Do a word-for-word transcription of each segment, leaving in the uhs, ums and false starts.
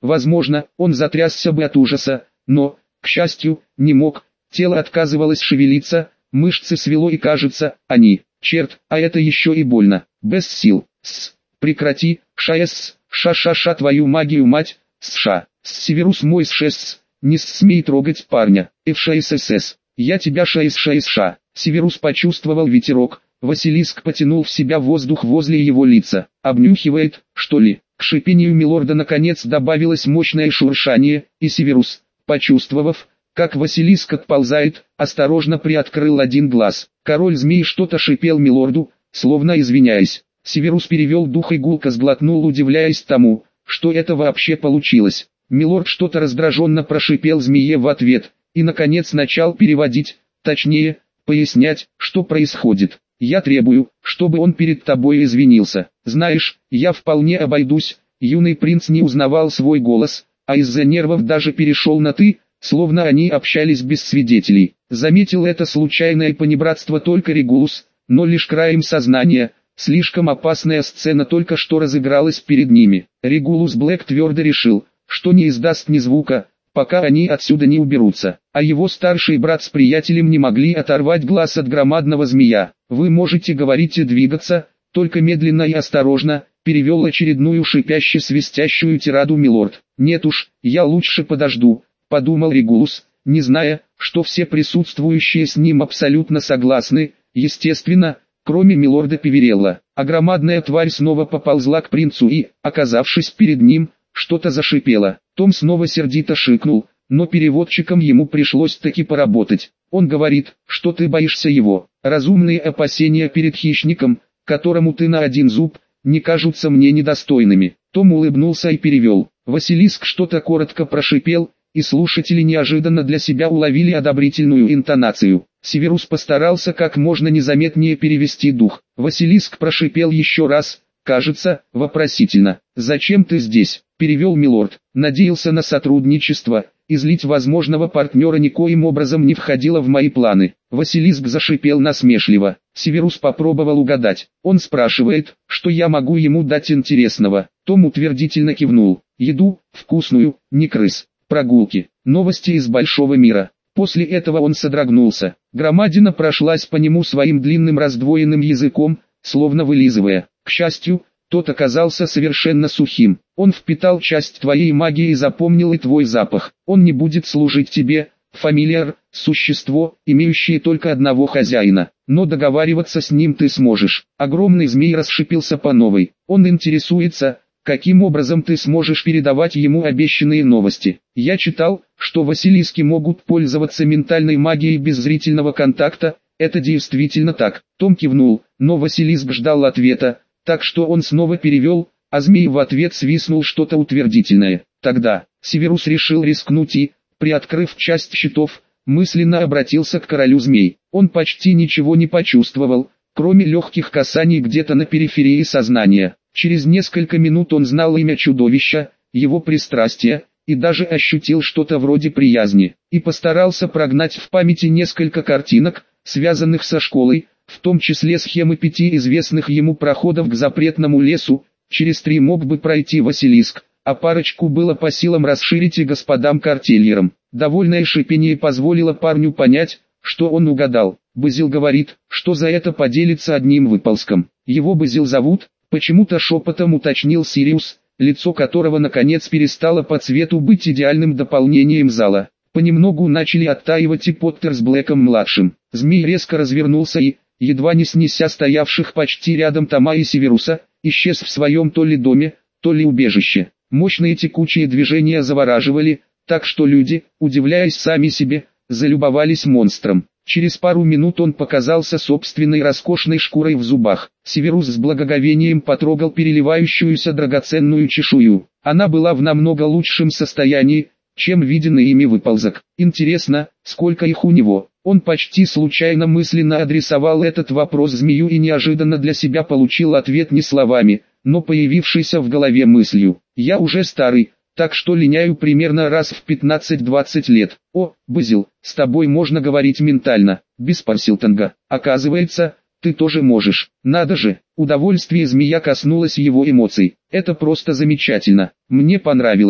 Возможно, он затрясся бы от ужаса, но, к счастью, не мог. Тело отказывалось шевелиться, мышцы свело и кажется, они, черт, а это еще и больно, без сил. С, прекрати, ша-эс, ша-ша-ша твою магию мать, с-ша, с-северус мой с-шес, не смей трогать парня, эф-ша-эс-эс-эс, я тебя ша-эс-ша-эс-ша. Северус почувствовал ветерок, Василиск потянул в себя воздух возле его лица, обнюхивает, что ли. К шипению милорда наконец добавилось мощное шуршание, и Северус, почувствовав, как Василиск отползает, осторожно приоткрыл один глаз. Король змей что-то шипел милорду, словно извиняясь. Северус перевел дух и гулко сглотнул, удивляясь тому, что это вообще получилось. Милорд что-то раздраженно прошипел змее в ответ, и наконец начал переводить, точнее, пояснять, что происходит. «Я требую, чтобы он перед тобой извинился. Знаешь, я вполне обойдусь». Юный принц не узнавал свой голос, а из-за нервов даже перешел на «ты», словно они общались без свидетелей. Заметил это случайное понебратство только Регулус, но лишь краем сознания. Слишком опасная сцена только что разыгралась перед ними. Регулус Блэк твердо решил, что не издаст ни звука, пока они отсюда не уберутся, а его старший брат с приятелем не могли оторвать глаз от громадного змея. «Вы можете говорить и двигаться, только медленно и осторожно», перевел очередную шипяще-свистящую тираду милорд. «Нет уж, я лучше подожду», подумал Регулус, не зная, что все присутствующие с ним абсолютно согласны, естественно, кроме милорда Певерелла. А громадная тварь снова поползла к принцу и, оказавшись перед ним, что-то зашипело. Том снова сердито шикнул, но переводчиком ему пришлось таки поработать. Он говорит, что ты боишься его. Разумные опасения перед хищником, которому ты на один зуб, не кажутся мне недостойными. Том улыбнулся и перевел. Василиск что-то коротко прошипел, и слушатели неожиданно для себя уловили одобрительную интонацию. Северус постарался как можно незаметнее перевести дух. Василиск прошипел еще раз, кажется, вопросительно. «Зачем ты здесь?» – перевел милорд. «Надеялся на сотрудничество, и злить возможного партнера никоим образом не входило в мои планы». Василиск зашипел насмешливо. Северус попробовал угадать. Он спрашивает, что я могу ему дать интересного. Том утвердительно кивнул. «Еду, вкусную, не крыс. Прогулки, новости из большого мира». После этого он содрогнулся. Громадина прошлась по нему своим длинным раздвоенным языком, словно вылизывая. К счастью, тот оказался совершенно сухим. Он впитал часть твоей магии и запомнил и твой запах. Он не будет служить тебе, фамильяр, существо, имеющее только одного хозяина. Но договариваться с ним ты сможешь. Огромный змей расшипелся по новой. Он интересуется, каким образом ты сможешь передавать ему обещанные новости. Я читал, что Василиски могут пользоваться ментальной магией без зрительного контакта. Это действительно так. Том кивнул, но Василиск ждал ответа, так что он снова перевел, а змей в ответ свистнул что-то утвердительное. Тогда Северус решил рискнуть и, приоткрыв часть щитов, мысленно обратился к королю змей. Он почти ничего не почувствовал, кроме легких касаний где-то на периферии сознания. Через несколько минут он знал имя чудовища, его пристрастие, и даже ощутил что-то вроде приязни, и постарался прогнать в памяти несколько картинок, связанных со школой, в том числе схемы пяти известных ему проходов к запретному лесу. Через три мог бы пройти Василиск, а парочку было по силам расширить и господам картельерам. Довольное шипение позволило парню понять, что он угадал. Базил говорит, что за это поделится одним выползком. Его Базил зовут, почему-то шепотом уточнил Сириус, лицо которого наконец перестало по цвету быть идеальным дополнением зала. Понемногу начали оттаивать и Поттер с Блэком-младшим. Змей резко развернулся и, едва не снеся стоявших почти рядом Тома и Северуса, исчез в своем то ли доме, то ли убежище. Мощные текучие движения завораживали, так что люди, удивляясь сами себе, залюбовались монстром. Через пару минут он показался собственной роскошной шкурой в зубах. Северус с благоговением потрогал переливающуюся драгоценную чешую. Она была в намного лучшем состоянии, чем виденный ими выползок. Интересно, сколько их у него? Он почти случайно мысленно адресовал этот вопрос змею и неожиданно для себя получил ответ не словами, но появившийся в голове мыслью. «Я уже старый, так что линяю примерно раз в пятнадцать-двадцать лет. О, Базил, с тобой можно говорить ментально, без парсилтонга. Оказывается, ты тоже можешь. Надо же!» Удовольствие змея коснулось его эмоций. «Это просто замечательно. Мне понравилось.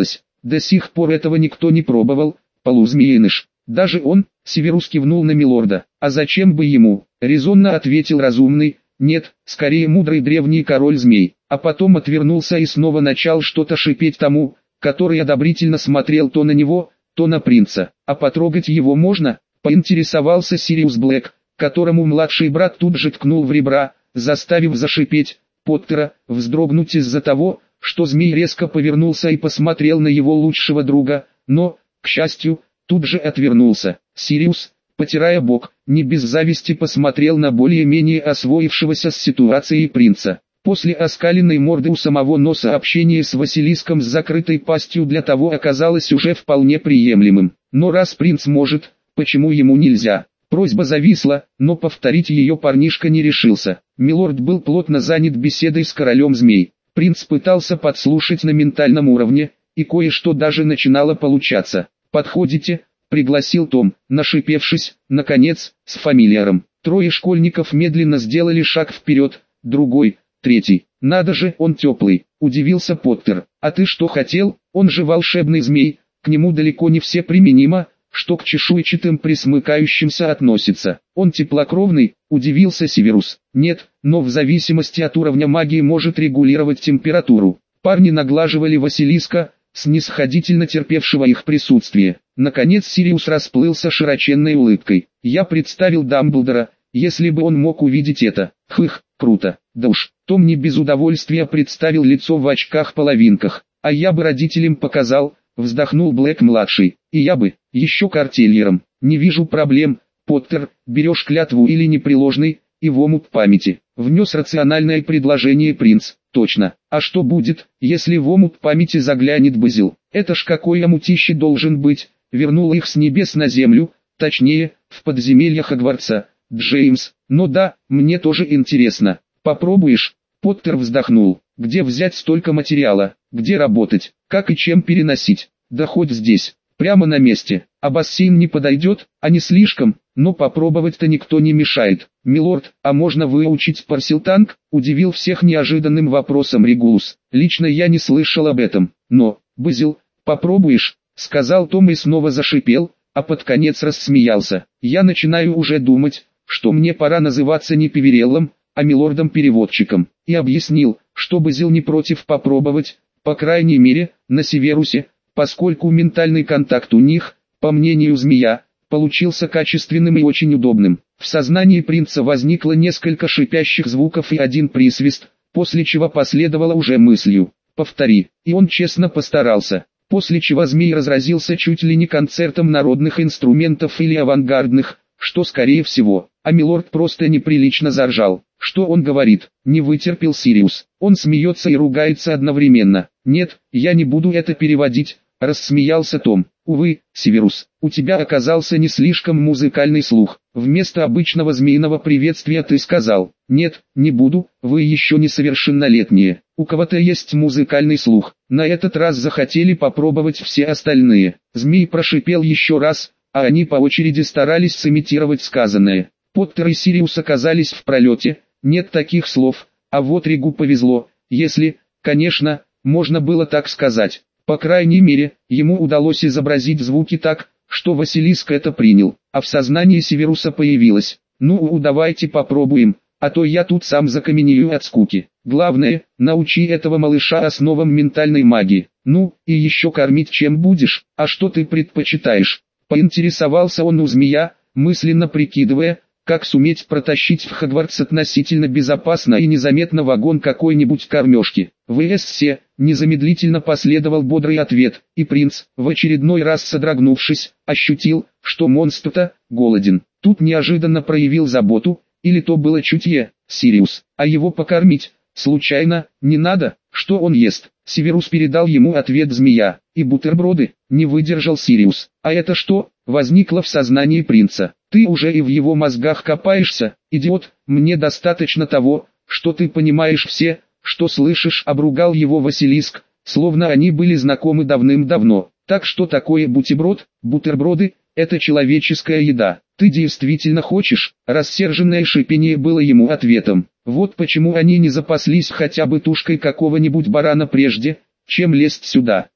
до сих пор этого никто не пробовал, полузмеиныш. Даже он, Северус кивнул на милорда. А зачем бы ему? Резонно ответил разумный. Нет, скорее мудрый древний король змей. А потом отвернулся и снова начал что-то шипеть тому, который одобрительно смотрел то на него, то на принца. А потрогать его можно? Поинтересовался Сириус Блэк, которому младший брат тут же ткнул в ребра, заставив зашипеть Поттера, вздрогнуть из-за того, что змей резко повернулся и посмотрел на его лучшего друга, но, к счастью, тут же отвернулся. Сириус, потирая бок, не без зависти посмотрел на более-менее освоившегося с ситуацией принца. После оскаленной морды у самого носа общение с Василиском с закрытой пастью для того оказалось уже вполне приемлемым. Но раз принц может, почему ему нельзя? Просьба зависла, но повторить ее парнишка не решился. Милорд был плотно занят беседой с королем змей. Принц пытался подслушать на ментальном уровне, и кое-что даже начинало получаться. «Подходите?» — пригласил Том, нашипевшись, наконец, с фамильяром. Трое школьников медленно сделали шаг вперед, другой, третий. «Надо же, он теплый», — удивился Поттер. «А ты что хотел? Он же волшебный змей, к нему далеко не все применимо, что к чешуйчатым присмыкающимся относится. Он теплокровный», — удивился Северус. «Нет, но в зависимости от уровня магии может регулировать температуру». Парни наглаживали Василиска, снисходительно терпевшего их присутствие. Наконец Сириус расплылся широченной улыбкой. «Я представил Дамблдора, если бы он мог увидеть это. Хых, круто. Да уж». Том не без удовольствия представил лицо в очках-половинках. «А я бы родителям показал», — вздохнул Блэк-младший. «И я бы, еще картельером. Не вижу проблем, Поттер, берешь клятву или непреложный, и в омут памяти». Внес рациональное предложение принц. «Точно. А что будет, если в омут памяти заглянет Базил? Это ж какой омутище должен быть?» Вернул их с небес на землю, точнее, в подземелье Хогвартса. Джеймс. «Ну да, мне тоже интересно. Попробуешь?» Поттер вздохнул. «Где взять столько материала? Где работать? Как и чем переносить? Да хоть здесь, прямо на месте. А бассейн не подойдет, а не слишком, но попробовать-то никто не мешает». «Милорд, а можно выучить Парсилтанг?» — удивил всех неожиданным вопросом Регулус. «Лично я не слышал об этом, но, Базил, попробуешь?» — сказал Том и снова зашипел, а под конец рассмеялся. «Я начинаю уже думать, что мне пора называться не Певереллом, а милордом-переводчиком». И объяснил, что Базил не против попробовать, по крайней мере, на Северусе, поскольку ментальный контакт у них, по мнению змея, получился качественным и очень удобным. В сознании принца возникло несколько шипящих звуков и один присвист, после чего последовало уже мыслью «повтори», и он честно постарался. После чего змей разразился чуть ли не концертом народных инструментов или авангардных, что скорее всего, а милорд просто неприлично заржал. «Что он говорит?» — не вытерпел Сириус. «Он смеется и ругается одновременно». «Нет, я не буду это переводить», — рассмеялся Том. «Увы, Северус, у тебя оказался не слишком музыкальный слух. Вместо обычного змеиного приветствия ты сказал: «Нет, не буду, вы еще несовершеннолетние». У кого-то есть музыкальный слух. На этот раз захотели попробовать все остальные. Змей прошипел еще раз, а они по очереди старались сымитировать сказанное. Поттер и Сириус оказались в пролете. Нет таких слов, а вот Регу повезло, если, конечно, можно было так сказать. По крайней мере, ему удалось изобразить звуки так, что Василиск это принял, а в сознании Северуса появилось: «Ну, давайте попробуем, а то я тут сам закаменею от скуки. Главное, научи этого малыша основам ментальной магии. Ну, и еще кормить чем будешь, а что ты предпочитаешь?» Поинтересовался он у змея, мысленно прикидывая, как суметь протащить в Хогвартс относительно безопасно и незаметно вагон какой-нибудь кормежки. «В СС», незамедлительно последовал бодрый ответ, и принц, в очередной раз содрогнувшись, ощутил, что монстр-то голоден. Тут неожиданно проявил заботу, или то было чутье, Сириус, а его покормить, случайно, не надо, что он ест? Северус передал ему ответ змея, и бутерброды, не выдержал Сириус. «А это что?» — возникло в сознании принца. «Ты уже и в его мозгах копаешься, идиот, мне достаточно того, что ты понимаешь все, что слышишь», — обругал его Василиск, словно они были знакомы давным-давно. «Так что такое бутерброд?» «Бутерброды — это человеческая еда. Ты действительно хочешь?» Рассерженное шипение было ему ответом. Вот почему они не запаслись хотя бы тушкой какого-нибудь барана прежде, чем лезть сюда.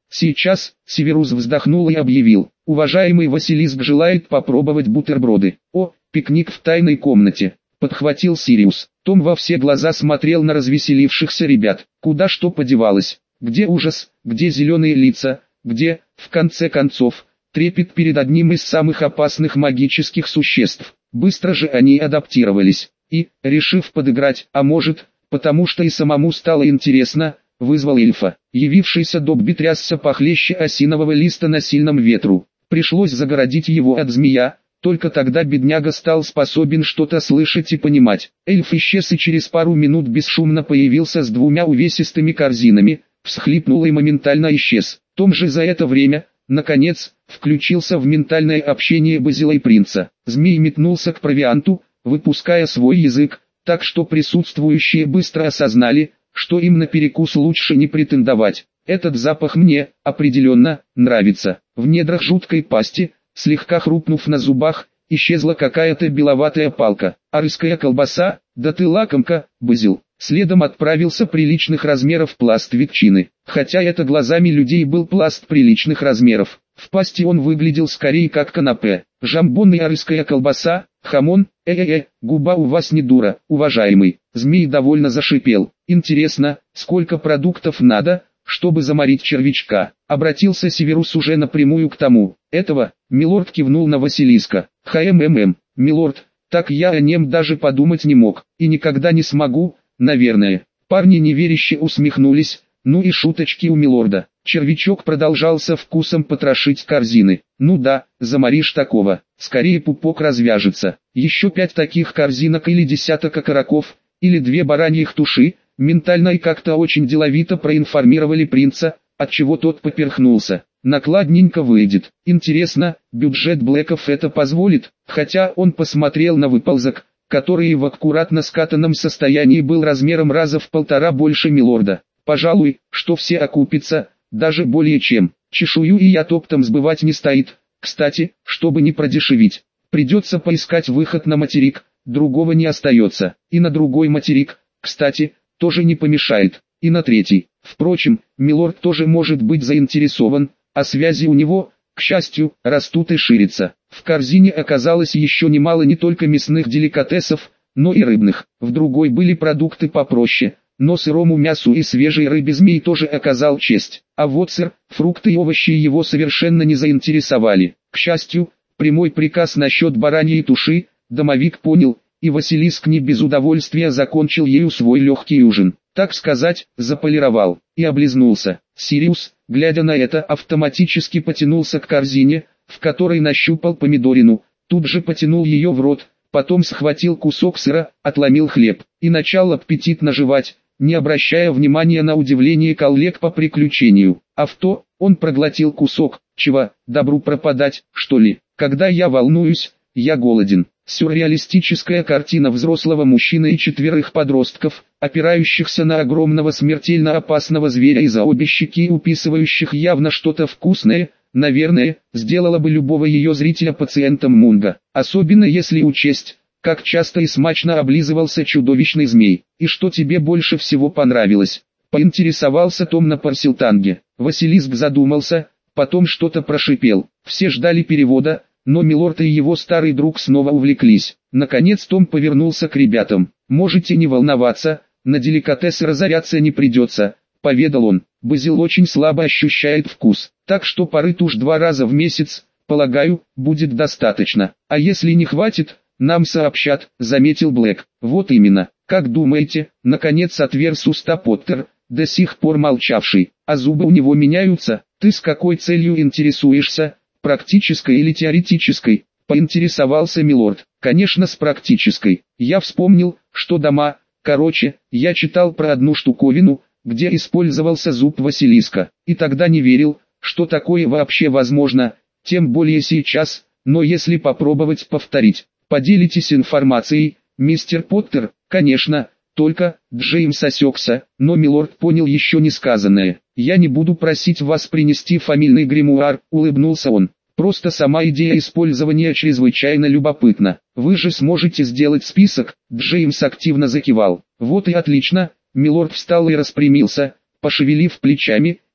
Сейчас, Северус вздохнул и объявил: уважаемый Василиск желает попробовать бутерброды. О, пикник в тайной комнате, подхватил Сириус. Том во все глаза смотрел на развеселившихся ребят. Куда что подевалось? Где ужас, где зеленые лица, где, в конце концов, трепет перед одним из самых опасных магических существ? Быстро же они адаптировались. И, решив подыграть, а может, потому что и самому стало интересно, вызвал эльфа. Явившийся Добби трясся похлеще осинового листа на сильном ветру. Пришлось загородить его от змея, только тогда бедняга стал способен что-то слышать и понимать. Эльф исчез и через пару минут бесшумно появился с двумя увесистыми корзинами, всхлипнул и моментально исчез. Том же за это время, наконец, включился в ментальное общение Базила и принца. Змей метнулся к провианту, выпуская свой язык, так что присутствующие быстро осознали, что им на перекус лучше не претендовать. Этот запах мне, определенно, нравится. В недрах жуткой пасти, слегка хрупнув на зубах, исчезла какая-то беловатая палка. Арская колбаса, да ты лакомка, Базил. Следом отправился приличных размеров пласт ветчины. Хотя это глазами людей был пласт приличных размеров. В пасти он выглядел скорее как канапе. Жамбон и арская колбаса, хамон, э-э-э, губа у вас не дура, уважаемый. Змей довольно зашипел. Интересно, сколько продуктов надо, чтобы заморить червячка? Обратился Северус уже напрямую к тому. Этого, милорд кивнул на Василиска. Хммм, милорд, так я о нем даже подумать не мог, и никогда не смогу, наверное. Парни неверяще усмехнулись. Ну и шуточки у милорда. Червячок продолжал со вкусом потрошить корзины. Ну да, заморишь такого, скорее пупок развяжется. Еще пять таких корзинок или десяток окороков, или две бараньих туши, ментально и как-то очень деловито проинформировали принца, отчего тот поперхнулся. Накладненько выйдет. Интересно, бюджет Блэков это позволит? Хотя он посмотрел на выползок, который в аккуратно скатанном состоянии был размером раза в полтора больше милорда. Пожалуй, что все окупится, даже более чем. Чешую и я топтом сбывать не стоит. Кстати, чтобы не продешевить, придется поискать выход на материк, другого не остается. И на другой материк, кстати, тоже не помешает. И на третий. Впрочем, милорд тоже может быть заинтересован, а связи у него, к счастью, растут и ширятся. В корзине оказалось еще немало не только мясных деликатесов, но и рыбных. В другой были продукты попроще. Но сырому мясу и свежей рыбе змей тоже оказал честь. А вот сыр, фрукты и овощи его совершенно не заинтересовали. К счастью, прямой приказ насчет бараньей туши, домовик понял, и Василиск не без удовольствия закончил ею свой легкий ужин. Так сказать, заполировал, и облизнулся. Сириус, глядя на это, автоматически потянулся к корзине, в которой нащупал помидорину, тут же потянул ее в рот, потом схватил кусок сыра, отломил хлеб, и начал аппетитно жевать, не обращая внимания на удивление коллег по приключению. А в то, он проглотил кусок, чего, добру пропадать, что ли? Когда я волнуюсь, я голоден. Сюрреалистическая картина взрослого мужчины и четверых подростков, опирающихся на огромного смертельно опасного зверя и за обе щеки уписывающих явно что-то вкусное, наверное, сделала бы любого ее зрителя пациентом Мунга. Особенно если учесть, как часто и смачно облизывался чудовищный змей. И что тебе больше всего понравилось? Поинтересовался Том на Парсилтанге. Василиск задумался, потом что-то прошипел. Все ждали перевода, но милорд и его старый друг снова увлеклись. Наконец Том повернулся к ребятам. «Можете не волноваться, на деликатесы разоряться не придется», — поведал он. «Базил очень слабо ощущает вкус, так что порыт уж два раза в месяц, полагаю, будет достаточно. А если не хватит, нам сообщат», — заметил Блэк. «Вот именно. Как думаете?» — наконец отверз уста Поттер, до сих пор молчавший. «А зубы у него меняются? Ты с какой целью интересуешься? Практической или теоретической?» — поинтересовался милорд. «Конечно, с практической. Я вспомнил, что дома, короче, я читал про одну штуковину, где использовался зуб Василиска, и тогда не верил, что такое вообще возможно, тем более сейчас, но если попробовать повторить, поделитесь информацией, мистер Поттер?» «Конечно, только», Джеймс осекся, но милорд понял еще не сказанное. «Я не буду просить вас принести фамильный гримуар», — улыбнулся он. «Просто сама идея использования чрезвычайно любопытна. Вы же сможете сделать список?» Джеймс активно закивал. «Вот и отлично». Милорд встал и распрямился, пошевелив плечами,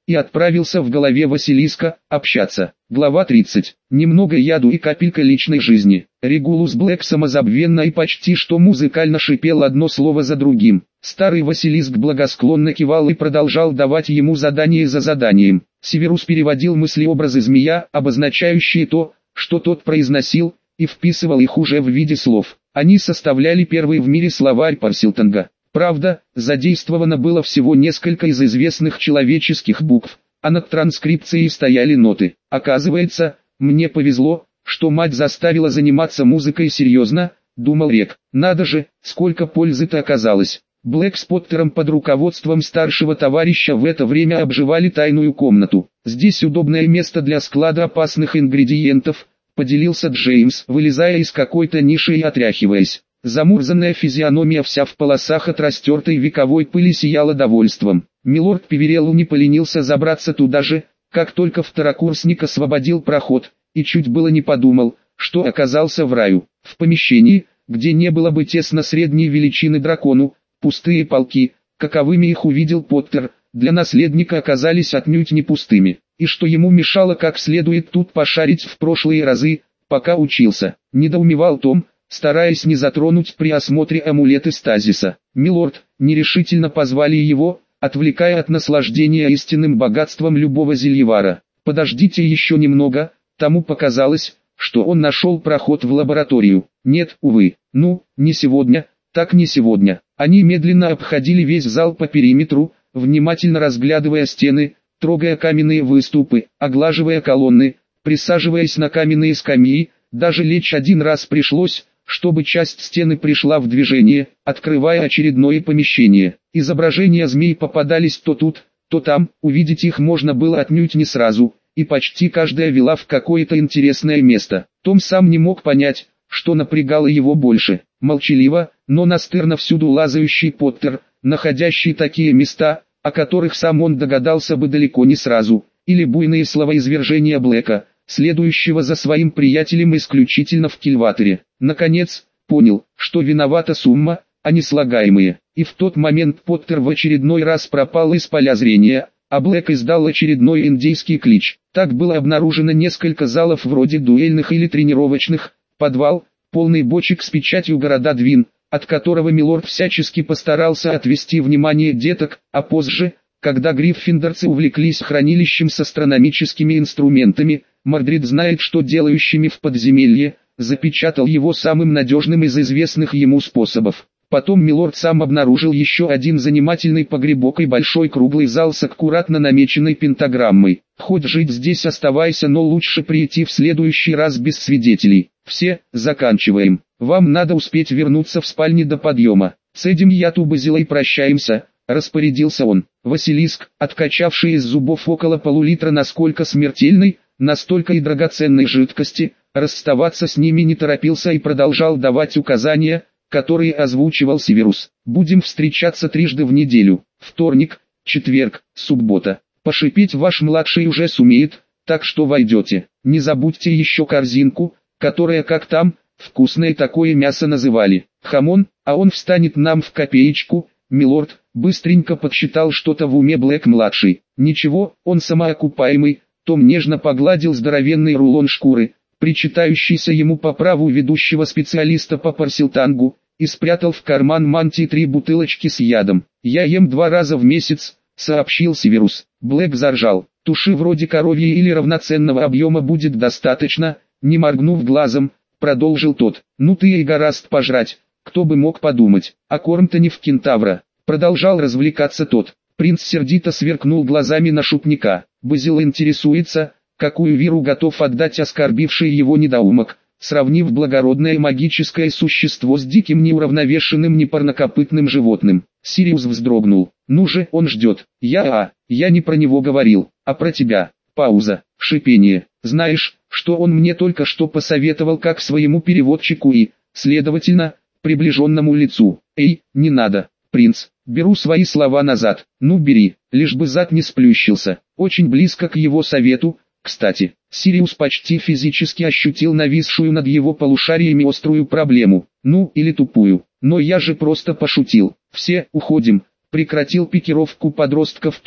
и отправился в голове Василиска, общаться. Глава тридцать. Немного яду и капелька личной жизни. Регулус Блэк самозабвенно и почти что музыкально шипел одно слово за другим. Старый Василиск благосклонно кивал и продолжал давать ему задание за заданием. Северус переводил мыслеобразы змея, обозначающие то, что тот произносил, и вписывал их уже в виде слов. Они составляли первый в мире словарь Парселтонга. Правда, задействовано было всего несколько из известных человеческих букв, а над транскрипцией стояли ноты. Оказывается, мне повезло, что мать заставила заниматься музыкой серьезно, думал Рек. Надо же, сколько пользы-то оказалось. Блэк с Поттером под руководством старшего товарища в это время обживали тайную комнату. Здесь удобное место для склада опасных ингредиентов, поделился Джеймс, вылезая из какой-то ниши и отряхиваясь. Замурзанная физиономия вся в полосах от растертой вековой пыли сияла довольством. Милорд Певереллу не поленился забраться туда же, как только второкурсник освободил проход, и чуть было не подумал, что оказался в раю. В помещении, где не было бы тесно средней величины дракону, пустые полки, каковыми их увидел Поттер, для наследника оказались отнюдь не пустыми, и что ему мешало как следует тут пошарить в прошлые разы, пока учился, недоумевал Том, стараясь не затронуть при осмотре амулеты стазиса. «Милорд», нерешительно позвали его, отвлекая от наслаждения истинным богатством любого зельевара. «Подождите еще немного», тому показалось, что он нашел проход в лабораторию. «Нет, увы, ну, не сегодня, так не сегодня». Они медленно обходили весь зал по периметру, внимательно разглядывая стены, трогая каменные выступы, оглаживая колонны, присаживаясь на каменные скамьи, даже лечь один раз пришлось, чтобы часть стены пришла в движение, открывая очередное помещение. Изображения змей попадались то тут, то там, увидеть их можно было отнюдь не сразу, и почти каждая вела в какое-то интересное место. Том сам не мог понять, что напрягало его больше. Молчаливо, но настырно всюду лазающий Поттер, находящий такие места, о которых сам он догадался бы далеко не сразу, или буйные словоизвержения Блэка, следующего за своим приятелем исключительно в кильваторе. Наконец, понял, что виновата сумма, а не слагаемые. И в тот момент Поттер в очередной раз пропал из поля зрения, а Блэк издал очередной индейский клич. Так было обнаружено несколько залов вроде дуэльных или тренировочных, подвал, полный бочек с печатью города Двин, от которого милорд всячески постарался отвести внимание деток, а позже, когда гриффиндорцы увлеклись хранилищем с астрономическими инструментами, Мордрид знает что делающими в подземелье, запечатал его самым надежным из известных ему способов. Потом милорд сам обнаружил еще один занимательный погребок и большой круглый зал с аккуратно намеченной пентаграммой. Хоть жить здесь оставайся, но лучше прийти в следующий раз без свидетелей. Все, заканчиваем. Вам надо успеть вернуться в спальне до подъема. С этим яту Базилой прощаемся, распорядился он. Василиск, откачавший из зубов около полулитра насколько смертельной, настолько и драгоценной жидкости, расставаться с ними не торопился и продолжал давать указания, которые озвучивал Северус. Будем встречаться трижды в неделю, вторник, четверг, суббота. Пошипеть ваш младший уже сумеет, так что войдете. Не забудьте еще корзинку, которая как там, вкусное такое мясо называли, хамон, а он встанет нам в копеечку, милорд, быстренько подсчитал что-то в уме Блэк-младший. Ничего, он самоокупаемый. Том нежно погладил здоровенный рулон шкуры, причитающийся ему по праву ведущего специалиста по парселтангу, и спрятал в карман мантии три бутылочки с ядом. «Я ем два раза в месяц», — сообщил Северус. Блэк заржал. «Туши вроде коровьей или равноценного объема будет достаточно», — не моргнув глазом, продолжил тот. «Ну ты и гораст пожрать, кто бы мог подумать, а корм-то не в кентавра». Продолжал развлекаться тот. Принц сердито сверкнул глазами на шутника. Базил интересуется, какую веру готов отдать оскорбивший его недоумок, сравнив благородное магическое существо с диким неуравновешенным непарнокопытным животным. Сириус вздрогнул. «Ну же, он ждет. Я, а, я не про него говорил, а про тебя». Пауза, шипение. «Знаешь, что он мне только что посоветовал как своему переводчику и, следовательно, приближенному лицу? Эй, не надо, принц». Беру свои слова назад. Ну бери, лишь бы зад не сплющился. Очень близко к его совету, кстати. Сириус почти физически ощутил нависшую над его полушариями острую проблему. Ну или тупую. Но я же просто пошутил. Все, уходим. Прекратил пикировку подростков Том,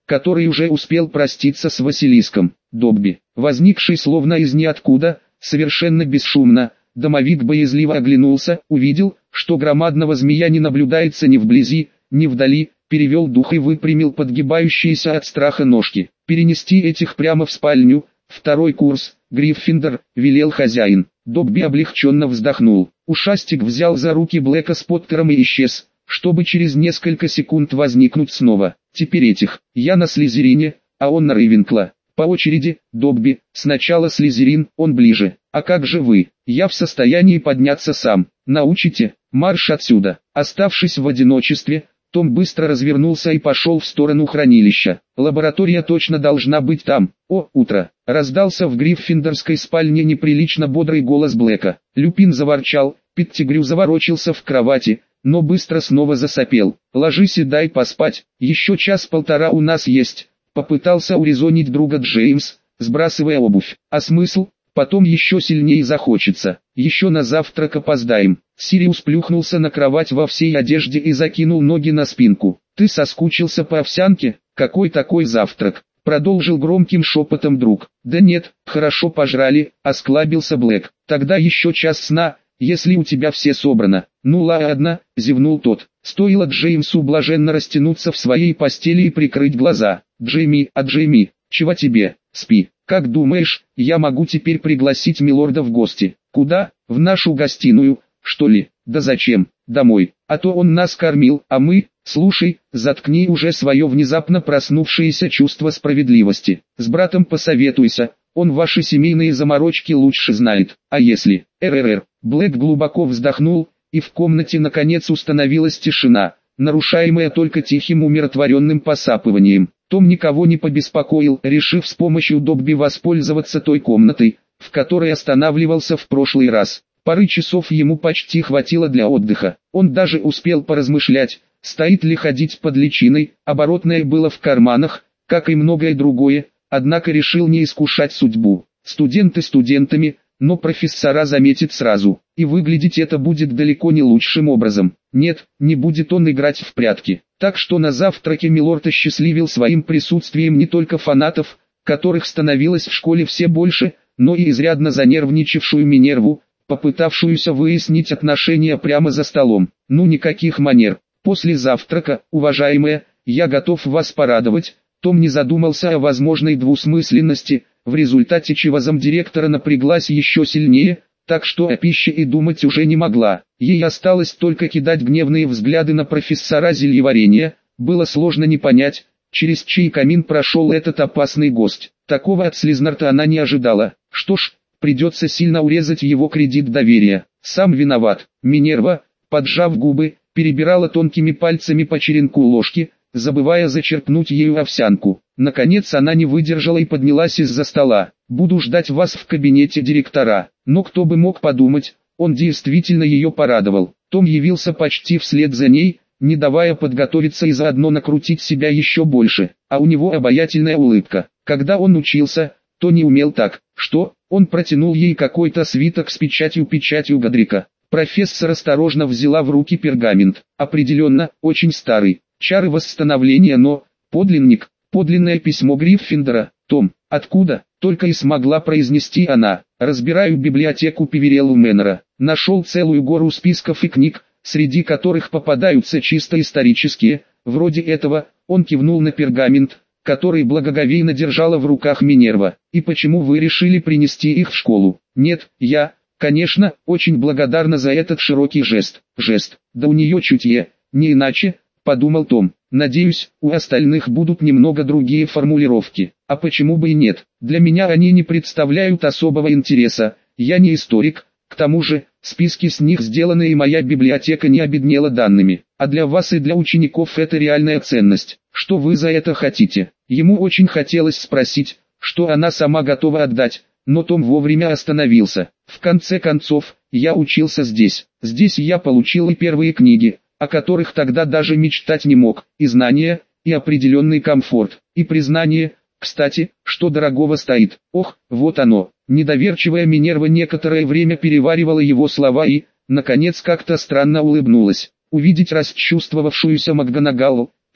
который уже успел проститься с Василиском. Добби, возникший словно из ниоткуда, совершенно бесшумно, домовик боязливо оглянулся, увидел, что громадного змея не наблюдается ни вблизи, ни вдали, перевел дух и выпрямил подгибающиеся от страха ножки. «Перенести этих прямо в спальню, второй курс, Гриффиндор», — велел хозяин. Добби облегченно вздохнул. Ушастик взял за руки Блэка с Поттером и исчез, чтобы через несколько секунд возникнуть снова. «Теперь этих, я на Слизерине, а он на Рейвенкла. По очереди, Добби, сначала Слизерин, он ближе. А как же вы? Я в состоянии подняться сам. Научите? Марш отсюда». Оставшись в одиночестве, Том быстро развернулся и пошел в сторону хранилища. Лаборатория точно должна быть там. «О, утро!» — раздался в гриффиндорской спальне неприлично бодрый голос Блэка. Люпин заворчал, Петтигрю заворочился в кровати, но быстро снова засопел. «Ложись и дай поспать, еще час-полтора у нас есть», — попытался урезонить друга Джеймс, сбрасывая обувь. «А смысл? Потом еще сильнее захочется. Еще на завтрак опоздаем». Сириус плюхнулся на кровать во всей одежде и закинул ноги на спинку. «Ты соскучился по овсянке? Какой такой завтрак?» — продолжил громким шепотом друг. «Да нет, хорошо пожрали», — осклабился Блэк. «Тогда еще час сна, если у тебя все собрано». «Ну ладно», — зевнул тот. Стоило Джеймсу блаженно растянуться в своей постели и прикрыть глаза. «Джейми, а Джейми, чего тебе? Спи. Как думаешь, я могу теперь пригласить милорда в гости? Куда? В нашу гостиную, что ли? Да зачем? Домой. А то он нас кормил, а мы...» «Слушай, заткни уже свое внезапно проснувшееся чувство справедливости. С братом посоветуйся, он ваши семейные заморочки лучше знает. А если...» «РРР». Блэк глубоко вздохнул, и в комнате наконец установилась тишина, нарушаемая только тихим умиротворенным посапыванием. Том никого не побеспокоил, решив с помощью Добби воспользоваться той комнатой, в которой останавливался в прошлый раз. Пары часов ему почти хватило для отдыха. Он даже успел поразмышлять, стоит ли ходить под личиной, оборотное было в карманах, как и многое другое, однако решил не искушать судьбу. Студенты студентами, но профессора заметит сразу, и выглядеть это будет далеко не лучшим образом. Нет, не будет он играть в прятки. Так что на завтраке милорд осчастливил своим присутствием не только фанатов, которых становилось в школе все больше, но и изрядно занервничавшую Минерву, попытавшуюся выяснить отношения прямо за столом. «Ну никаких манер. После завтрака, уважаемая, я готов вас порадовать». Том не задумался о возможной двусмысленности, в результате чего замдиректора напряглась еще сильнее, так что о пище и думать уже не могла. Ей осталось только кидать гневные взгляды на профессора зельеварения. Было сложно не понять, через чей камин прошел этот опасный гость. Такого от Слизнарта она не ожидала. Что ж, придется сильно урезать его кредит доверия. Сам виноват. Минерва, поджав губы, перебирала тонкими пальцами по черенку ложки, забывая зачерпнуть ею овсянку. Наконец она не выдержала и поднялась из-за стола. «Буду ждать вас в кабинете директора». Но кто бы мог подумать, он действительно ее порадовал. Том явился почти вслед за ней, не давая подготовиться и заодно накрутить себя еще больше. А у него обаятельная улыбка. Когда он учился, то не умел так. Что? Он протянул ей какой-то свиток с печатью-печатью Годрика. Профессор осторожно взяла в руки пергамент. Определенно, очень старый. Чары восстановления, но... Подлинник, подлинное письмо Гриффиндора. Том, откуда? Только и смогла произнести она. Разбираю библиотеку Певереллу Мэннера. Нашел целую гору списков и книг, среди которых попадаются чисто исторические. Вроде этого, он кивнул на пергамент, который благоговейно держала в руках Минерва. И почему вы решили принести их в школу? Нет, я, конечно, очень благодарна за этот широкий жест. Жест, да у нее чутье, не иначе, подумал Том. Надеюсь, у остальных будут немного другие формулировки. А почему бы и нет? Для меня они не представляют особого интереса. Я не историк. К тому же, списки с них сделаны и моя библиотека не обеднела данными. А для вас и для учеников это реальная ценность. Что вы за это хотите? Ему очень хотелось спросить, что она сама готова отдать, но Том вовремя остановился. В конце концов, я учился здесь. Здесь я получил и первые книги, о которых тогда даже мечтать не мог, и знания, и определенный комфорт, и признание, кстати, что дорогого стоит. Ох, вот оно. Недоверчивая Минерва некоторое время переваривала его слова и, наконец, как-то странно улыбнулась. Увидеть расчувствовавшуюся МакГонагалл,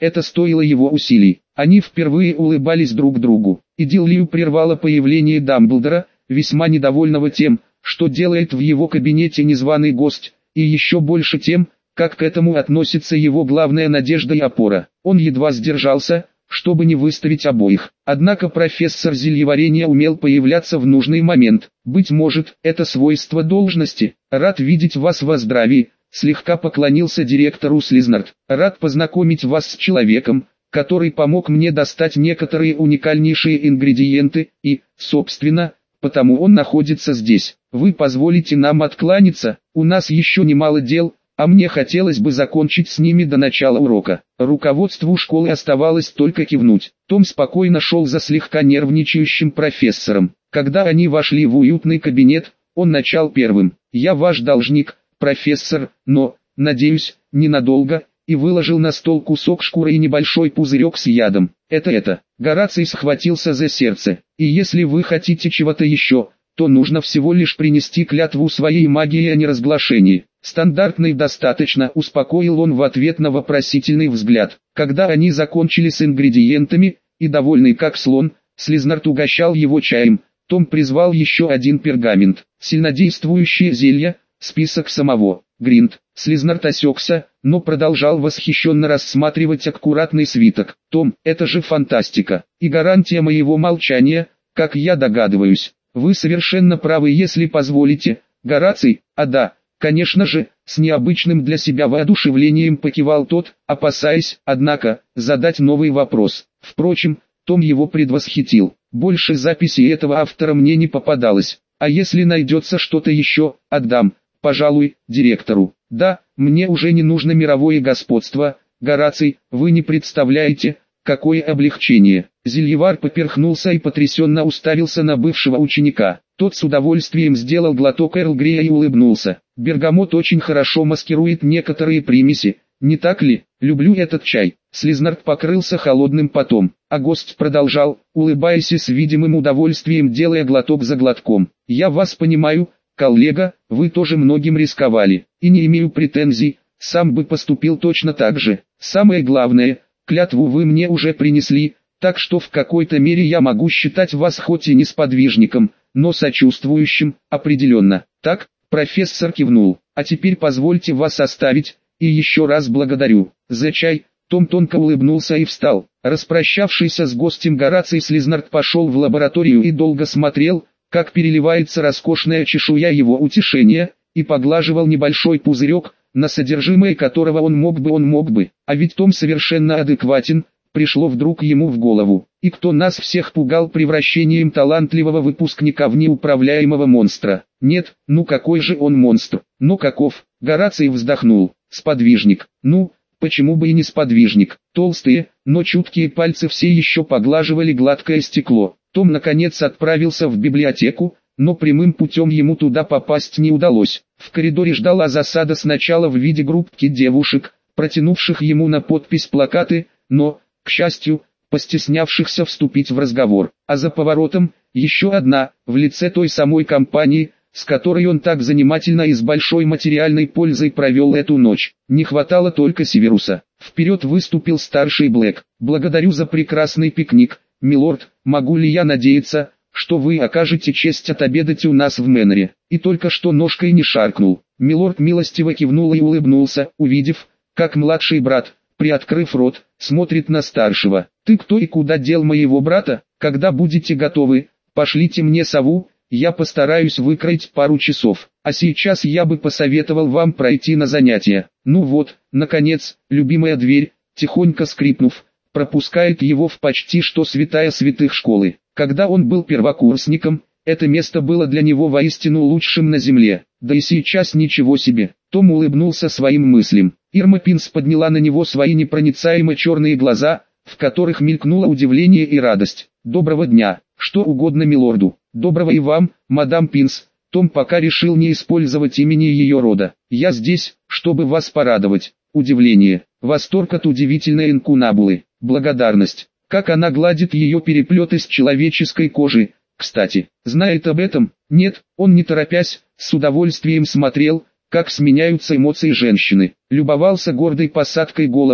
это стоило его усилий. Они впервые улыбались друг другу. Идиллию прервало появление Дамблдора, весьма недовольного тем, что делает в его кабинете незваный гость, и еще больше тем, как к этому относится его главная надежда и опора. Он едва сдержался, чтобы не выставить обоих. Однако профессор зельеварения умел появляться в нужный момент. Быть может, это свойство должности. Рад видеть вас во здравии, слегка поклонился директору Слизнард. Рад познакомить вас с человеком, который помог мне достать некоторые уникальнейшие ингредиенты, и, собственно, потому он находится здесь. Вы позволите нам откланяться, у нас еще немало дел, а мне хотелось бы закончить с ними до начала урока. Руководству школы оставалось только кивнуть. Том спокойно шел за слегка нервничающим профессором. Когда они вошли в уютный кабинет, он начал первым. «Я ваш должник, профессор, но, надеюсь, ненадолго», и выложил на стол кусок шкуры и небольшой пузырек с ядом. «Это это». Гораций схватился за сердце. «И если вы хотите чего-то еще, то нужно всего лишь принести клятву своей магии о неразглашении». «Стандартный достаточно», успокоил он в ответ на вопросительный взгляд. Когда они закончили с ингредиентами, и довольный как слон, Слизнард угощал его чаем, Том призвал еще один пергамент. Сильнодействующее зелье, список самого Гринд. Слизнард осекся, но продолжал восхищенно рассматривать аккуратный свиток. «Том, это же фантастика, и гарантия моего молчания, как я догадываюсь. Вы совершенно правы, если позволите, Гораций, а да». «Конечно же», с необычным для себя воодушевлением покивал тот, опасаясь, однако, задать новый вопрос. Впрочем, Том его предвосхитил. «Больше записей этого автора мне не попадалось. А если найдется что-то еще, отдам, пожалуй, директору. Да, мне уже не нужно мировое господство, Гораций, вы не представляете, какое облегчение». Зельевар поперхнулся и потрясенно уставился на бывшего ученика. Тот с удовольствием сделал глоток Эрл Грея и улыбнулся. «Бергамот очень хорошо маскирует некоторые примеси, не так ли? Люблю этот чай». Слизнард покрылся холодным потом, а гость продолжал, улыбаясь и с видимым удовольствием делая глоток за глотком. «Я вас понимаю, коллега, вы тоже многим рисковали, и не имею претензий, сам бы поступил точно так же. Самое главное, клятву вы мне уже принесли, так что в какой-то мере я могу считать вас хоть и не сподвижником, но сочувствующим, определенно». «Так?» — профессор кивнул. «А теперь позвольте вас оставить, и еще раз благодарю за чай». Том тонко улыбнулся и встал. Распрощавшийся с гостем Гораций Слизнард пошел в лабораторию и долго смотрел, как переливается роскошная чешуя его утешения, и поглаживал небольшой пузырек, на содержимое которого он мог бы он мог бы. А ведь Том совершенно адекватен, пришло вдруг ему в голову. И кто нас всех пугал превращением талантливого выпускника в неуправляемого монстра? Нет, ну какой же он монстр? Но каков? Гораций вздохнул. Сподвижник. Ну, почему бы и не сподвижник? Толстые, но чуткие пальцы все еще поглаживали гладкое стекло. Том наконец отправился в библиотеку, но прямым путем ему туда попасть не удалось. В коридоре ждала засада сначала в виде группки девушек, протянувших ему на подпись плакаты, но, к счастью, постеснявшихся вступить в разговор. А за поворотом, еще одна, в лице той самой компании, с которой он так занимательно и с большой материальной пользой провел эту ночь. Не хватало только Северуса. Вперед выступил старший Блэк. «Благодарю за прекрасный пикник, милорд, могу ли я надеяться, что вы окажете честь отобедать у нас в Мэннере?» И только что ножкой не шаркнул. Милорд милостиво кивнул и улыбнулся, увидев, как младший брат, приоткрыв рот, смотрит на старшего. «Ты кто и куда дел моего брата? Когда будете готовы, пошлите мне сову, я постараюсь выкроить пару часов. А сейчас я бы посоветовал вам пройти на занятия». Ну вот, наконец, любимая дверь, тихонько скрипнув, пропускает его в почти что святая святых школы. Когда он был первокурсником, это место было для него воистину лучшим на земле. Да и сейчас ничего себе. Том улыбнулся своим мыслям. Ирма Пинс подняла на него свои непроницаемо черные глаза, в которых мелькнуло удивление и радость. «Доброго дня, что угодно милорду». «Доброго и вам, мадам Пинс». Том пока решил не использовать имени ее рода. «Я здесь, чтобы вас порадовать». Удивление, восторг от удивительной инкунабулы, благодарность. Как она гладит ее переплет из человеческой кожи. Кстати, знает об этом? Нет, он не торопясь, с удовольствием смотрел, как сменяются эмоции женщины. Любовался гордой посадкой головы,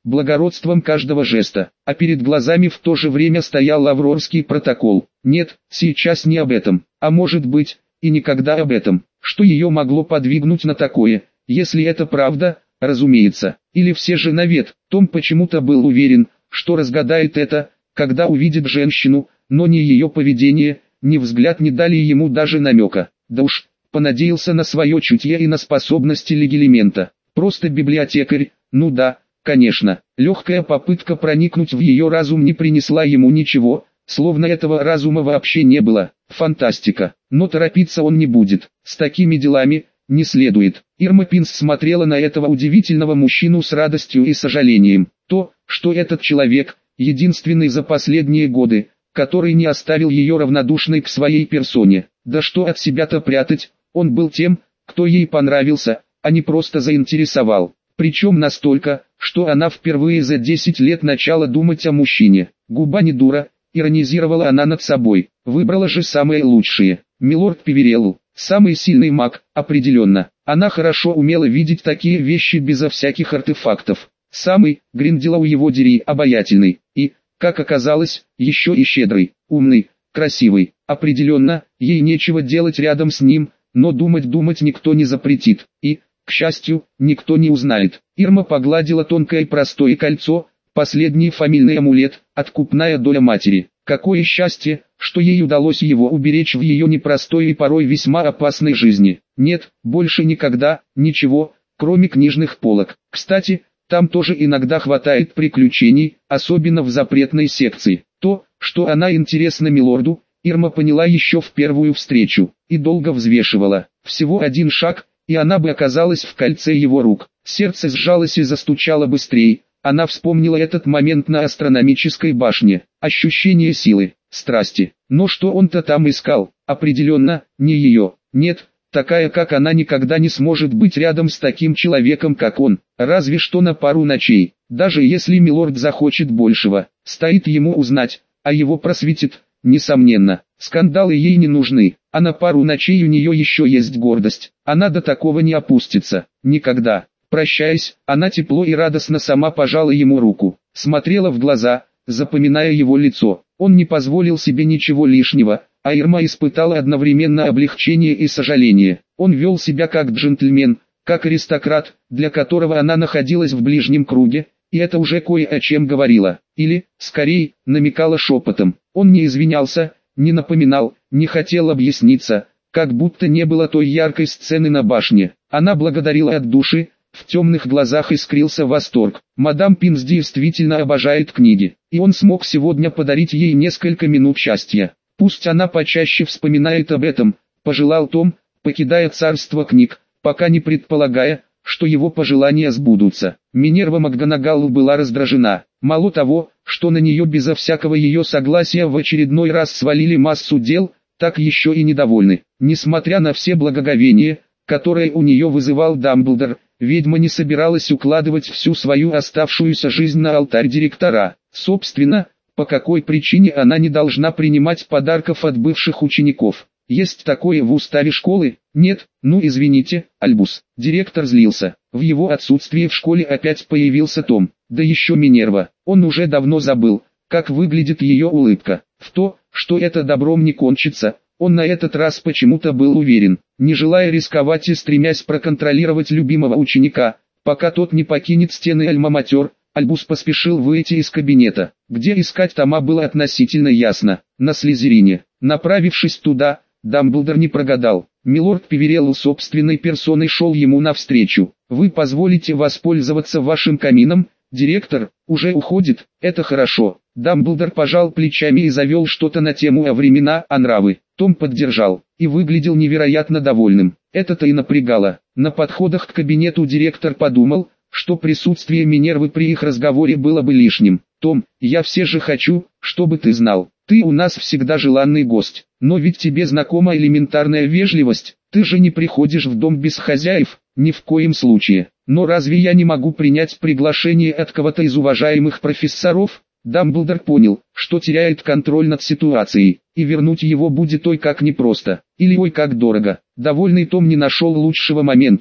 благородством каждого жеста, а перед глазами в то же время стоял Лаврорский протокол. Нет, сейчас не об этом, а может быть, и никогда об этом. Что ее могло подвигнуть на такое, если это правда, разумеется, или все же навет. Том почему-то был уверен, что разгадает это, когда увидит женщину, но ни ее поведение, ни взгляд не дали ему даже намека. Да уж, понадеялся на свое чутье и на способности легилимента. Просто библиотекарь, ну да, конечно. Легкая попытка проникнуть в ее разум не принесла ему ничего, словно этого разума вообще не было. Фантастика. Но торопиться он не будет. С такими делами не следует. Ирма Пинс смотрела на этого удивительного мужчину с радостью и сожалением. То, что этот человек, единственный за последние годы, который не оставил ее равнодушной к своей персоне. Да что от себя-то прятать, он был тем, кто ей понравился, а не просто заинтересовал. Причем настолько, что она впервые за десять лет начала думать о мужчине. Губа не дура, иронизировала она над собой. Выбрала же самые лучшие. Милорд Певерелл, самый сильный маг, определенно. Она хорошо умела видеть такие вещи безо всяких артефактов. Самый, Гринделау его дери, обаятельный. И, как оказалось, еще и щедрый, умный, красивый. Определенно, ей нечего делать рядом с ним, но думать-думать никто не запретит. И, к счастью, никто не узнает. Ирма погладила тонкое и простое кольцо, последний фамильный амулет, откупная доля матери. Какое счастье, что ей удалось его уберечь в ее непростой и порой весьма опасной жизни. Нет, больше никогда, ничего, кроме книжных полок. Кстати, там тоже иногда хватает приключений, особенно в запретной секции. То, что она интересна милорду, Ирма поняла еще в первую встречу, и долго взвешивала. Всего один шаг, и она бы оказалась в кольце его рук. Сердце сжалось и застучало быстрее. Она вспомнила этот момент на астрономической башне. Ощущение силы, страсти. Но что он-то там искал? Определенно, не ее. Нет, такая как она никогда не сможет быть рядом с таким человеком как он. Разве что на пару ночей. Даже если милорд захочет большего, стоит ему узнать, а его просветит. Несомненно, скандалы ей не нужны, а на пару ночей у нее еще есть гордость. Она до такого не опустится. Никогда. Прощаясь, она тепло и радостно сама пожала ему руку, смотрела в глаза, запоминая его лицо. Он не позволил себе ничего лишнего, а Ирма испытала одновременно облегчение и сожаление. Он вел себя как джентльмен, как аристократ, для которого она находилась в ближнем круге, и это уже кое о чем говорило. Или, скорее, намекала шепотом. Он не извинялся, не напоминал, не хотел объясниться, как будто не было той яркой сцены на башне. Она благодарила от души. В темных глазах искрился восторг. Мадам Пинс действительно обожает книги, и он смог сегодня подарить ей несколько минут счастья. Пусть она почаще вспоминает об этом, пожелал Том, покидая царство книг, пока не предполагая, что его пожелания сбудутся. Минерва МакГонагалл была раздражена. Мало того, что на нее безо всякого ее согласия в очередной раз свалили массу дел, так еще и недовольны. Несмотря на все благоговения, которые у нее вызывал Дамблдор, ведьма не собиралась укладывать всю свою оставшуюся жизнь на алтарь директора. Собственно, по какой причине она не должна принимать подарков от бывших учеников? Есть такое в уставе школы? Нет, ну извините, Альбус. Директор злился. В его отсутствие в школе опять появился Том. Да еще Минерва. Он уже давно забыл, как выглядит ее улыбка. В то, что это добром не кончится, он на этот раз почему-то был уверен. Не желая рисковать и стремясь проконтролировать любимого ученика, пока тот не покинет стены Альма-Матер, Альбус поспешил выйти из кабинета. Где искать Тома было относительно ясно. На Слизерине. Направившись туда, Дамблдор не прогадал. Милорд Певерелл собственной персоной шел ему навстречу. «Вы позволите воспользоваться вашим камином, директор? Уже уходит? Это хорошо». Дамблдор пожал плечами и завел что-то на тему о времена, о нравы. Том поддержал и выглядел невероятно довольным. Это-то и напрягало. На подходах к кабинету директор подумал, что присутствие Минервы при их разговоре было бы лишним. «Том, я все же хочу, чтобы ты знал, ты у нас всегда желанный гость, но ведь тебе знакома элементарная вежливость, ты же не приходишь в дом без хозяев, ни в коем случае. Но разве я не могу принять приглашение от кого-то из уважаемых профессоров?» Дамблдор понял, что теряет контроль над ситуацией, и вернуть его будет ой как непросто, или ой как дорого. Довольный Том не нашел лучшего момента,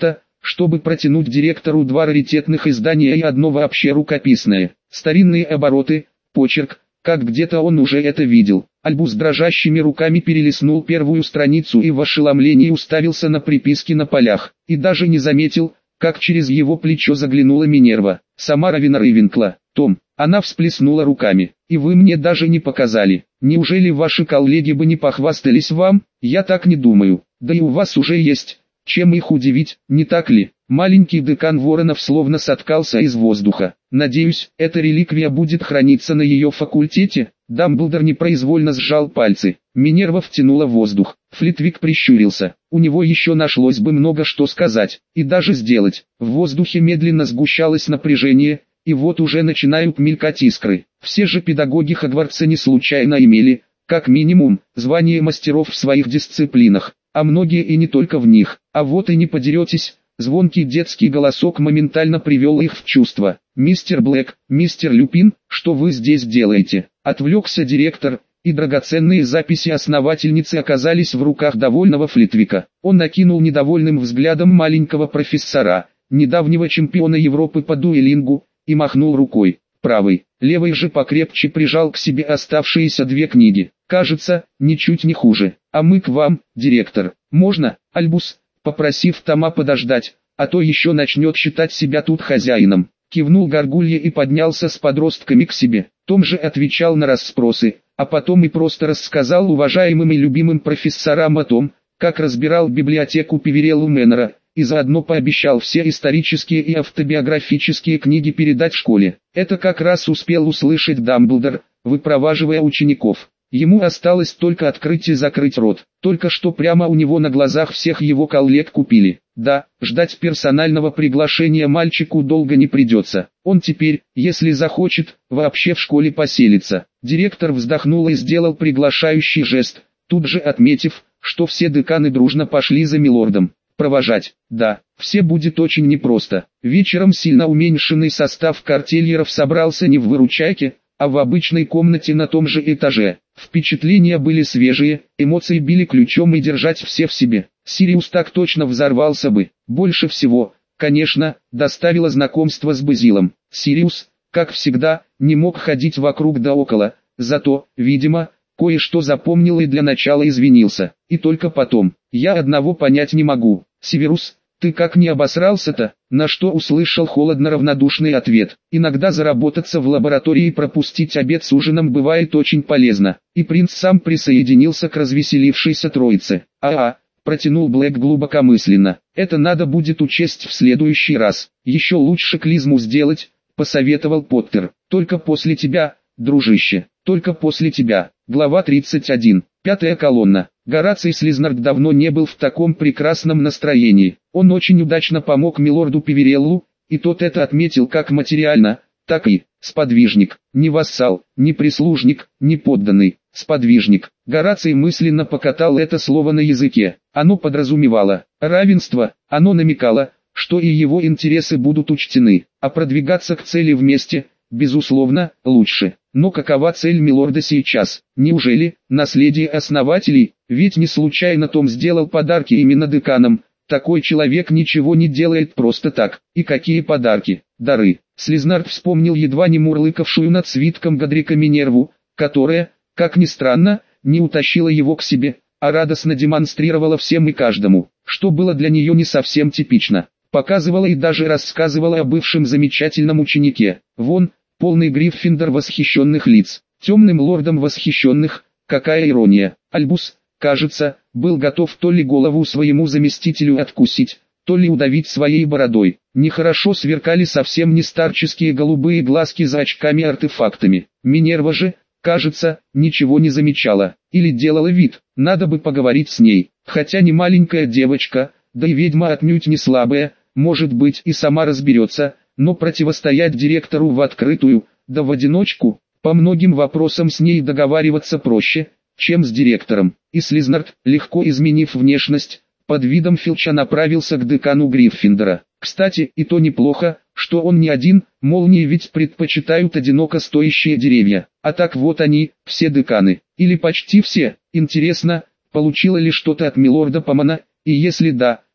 чтобы протянуть директору два раритетных издания и одно вообще рукописное. Старинные обороты, почерк, как где-то он уже это видел. Альбус дрожащими руками перелистнул первую страницу и в ошеломлении уставился на приписки на полях. И даже не заметил, как через его плечо заглянула Минерва. «Сама Равина Рейвенкла, Том». Она всплеснула руками. «И вы мне даже не показали. Неужели ваши коллеги бы не похвастались вам? Я так не думаю. Да и у вас уже есть. Чем их удивить, не так ли?» Маленький декан Воронов словно соткался из воздуха. «Надеюсь, эта реликвия будет храниться на ее факультете?» Дамблдор непроизвольно сжал пальцы. Минерва втянула воздух. Флитвик прищурился. У него еще нашлось бы много что сказать, и даже сделать. В воздухе медленно сгущалось напряжение, и вот уже начинают мелькать искры. Все же педагоги Хогвартса не случайно имели, как минимум, звание мастеров в своих дисциплинах, а многие и не только в них. А вот и не подеретесь. Звонкий детский голосок моментально привел их в чувство. «Мистер Блэк, мистер Люпин, что вы здесь делаете?» Отвлекся директор, и драгоценные записи основательницы оказались в руках довольного Флитвика. Он накинул недовольным взглядом маленького профессора, недавнего чемпиона Европы по дуэлингу, и махнул рукой. Правой, левой же покрепче прижал к себе оставшиеся две книги. «Кажется, ничуть не хуже. А мы к вам, директор. Можно, Альбус?» Попросив Тома подождать, а то еще начнет считать себя тут хозяином. Кивнул Гаргулья и поднялся с подростками к себе. Том же отвечал на расспросы, а потом и просто рассказал уважаемым и любимым профессорам о том, как разбирал библиотеку Певереллу Мэннера, и заодно пообещал все исторические и автобиографические книги передать школе. Это как раз успел услышать Дамблдор, выпроваживая учеников. Ему осталось только открыть и закрыть рот. Только что прямо у него на глазах всех его коллег купили. Да, ждать персонального приглашения мальчику долго не придется. Он теперь, если захочет, вообще в школе поселится. Директор вздохнул и сделал приглашающий жест, тут же отметив, что все деканы дружно пошли за милордом. Провожать, да, все будет очень непросто. Вечером сильно уменьшенный состав картельеров собрался не в выручайке, а в обычной комнате на том же этаже. Впечатления были свежие, эмоции били ключом и держать все в себе. Сириус так точно взорвался бы. Больше всего, конечно, доставило знакомство с Базилом. Сириус, как всегда, не мог ходить вокруг да около, зато, видимо, кое-что запомнил и для начала извинился. И только потом. «Я одного понять не могу. Северус, ты как не обосрался-то?» На что услышал холодно-равнодушный ответ. «Иногда заработаться в лаборатории и пропустить обед с ужином бывает очень полезно». И принц сам присоединился к развеселившейся троице. «А-а», протянул Блэк глубокомысленно, «это надо будет учесть в следующий раз. Еще лучше клизму сделать», посоветовал Поттер. «Только после тебя, дружище, только после тебя». Глава тридцать один. Пятая колонна. Гораций Слизнард давно не был в таком прекрасном настроении. Он очень удачно помог милорду Певереллу, и тот это отметил как материально, так и сподвижник. Не вассал, не прислужник, не подданный, сподвижник. Гораций мысленно покатал это слово на языке. Оно подразумевало равенство, оно намекало, что и его интересы будут учтены, а продвигаться к цели вместе, безусловно, лучше. Но какова цель милорда сейчас? Неужели наследие основателей? Ведь не случайно Том сделал подарки именно деканам. Такой человек ничего не делает просто так. И какие подарки? Дары. Слизнард вспомнил едва не мурлыкавшую над свитком Годрика Минерву, которая, как ни странно, не утащила его к себе, а радостно демонстрировала всем и каждому, что было для нее не совсем типично. Показывала и даже рассказывала о бывшем замечательном ученике. Вон, полный Гриффиндор восхищенных лиц, темным лордом восхищенных, какая ирония. Альбус, кажется, был готов то ли голову своему заместителю откусить, то ли удавить своей бородой. Нехорошо сверкали совсем не старческие голубые глазки за очками-артефактами. Минерва же, кажется, ничего не замечала, или делала вид. Надо бы поговорить с ней, хотя не маленькая девочка, да и ведьма отнюдь не слабая, может быть и сама разберется. Но противостоять директору в открытую, да в одиночку, по многим вопросам с ней договариваться проще, чем с директором. И Слизнард, легко изменив внешность, под видом Филча направился к декану Гриффиндора. Кстати, и то неплохо, что он не один, молнии ведь предпочитают одиноко стоящие деревья. А так вот они, все деканы, или почти все. Интересно, получила ли что-то от милорда Помана, и если да,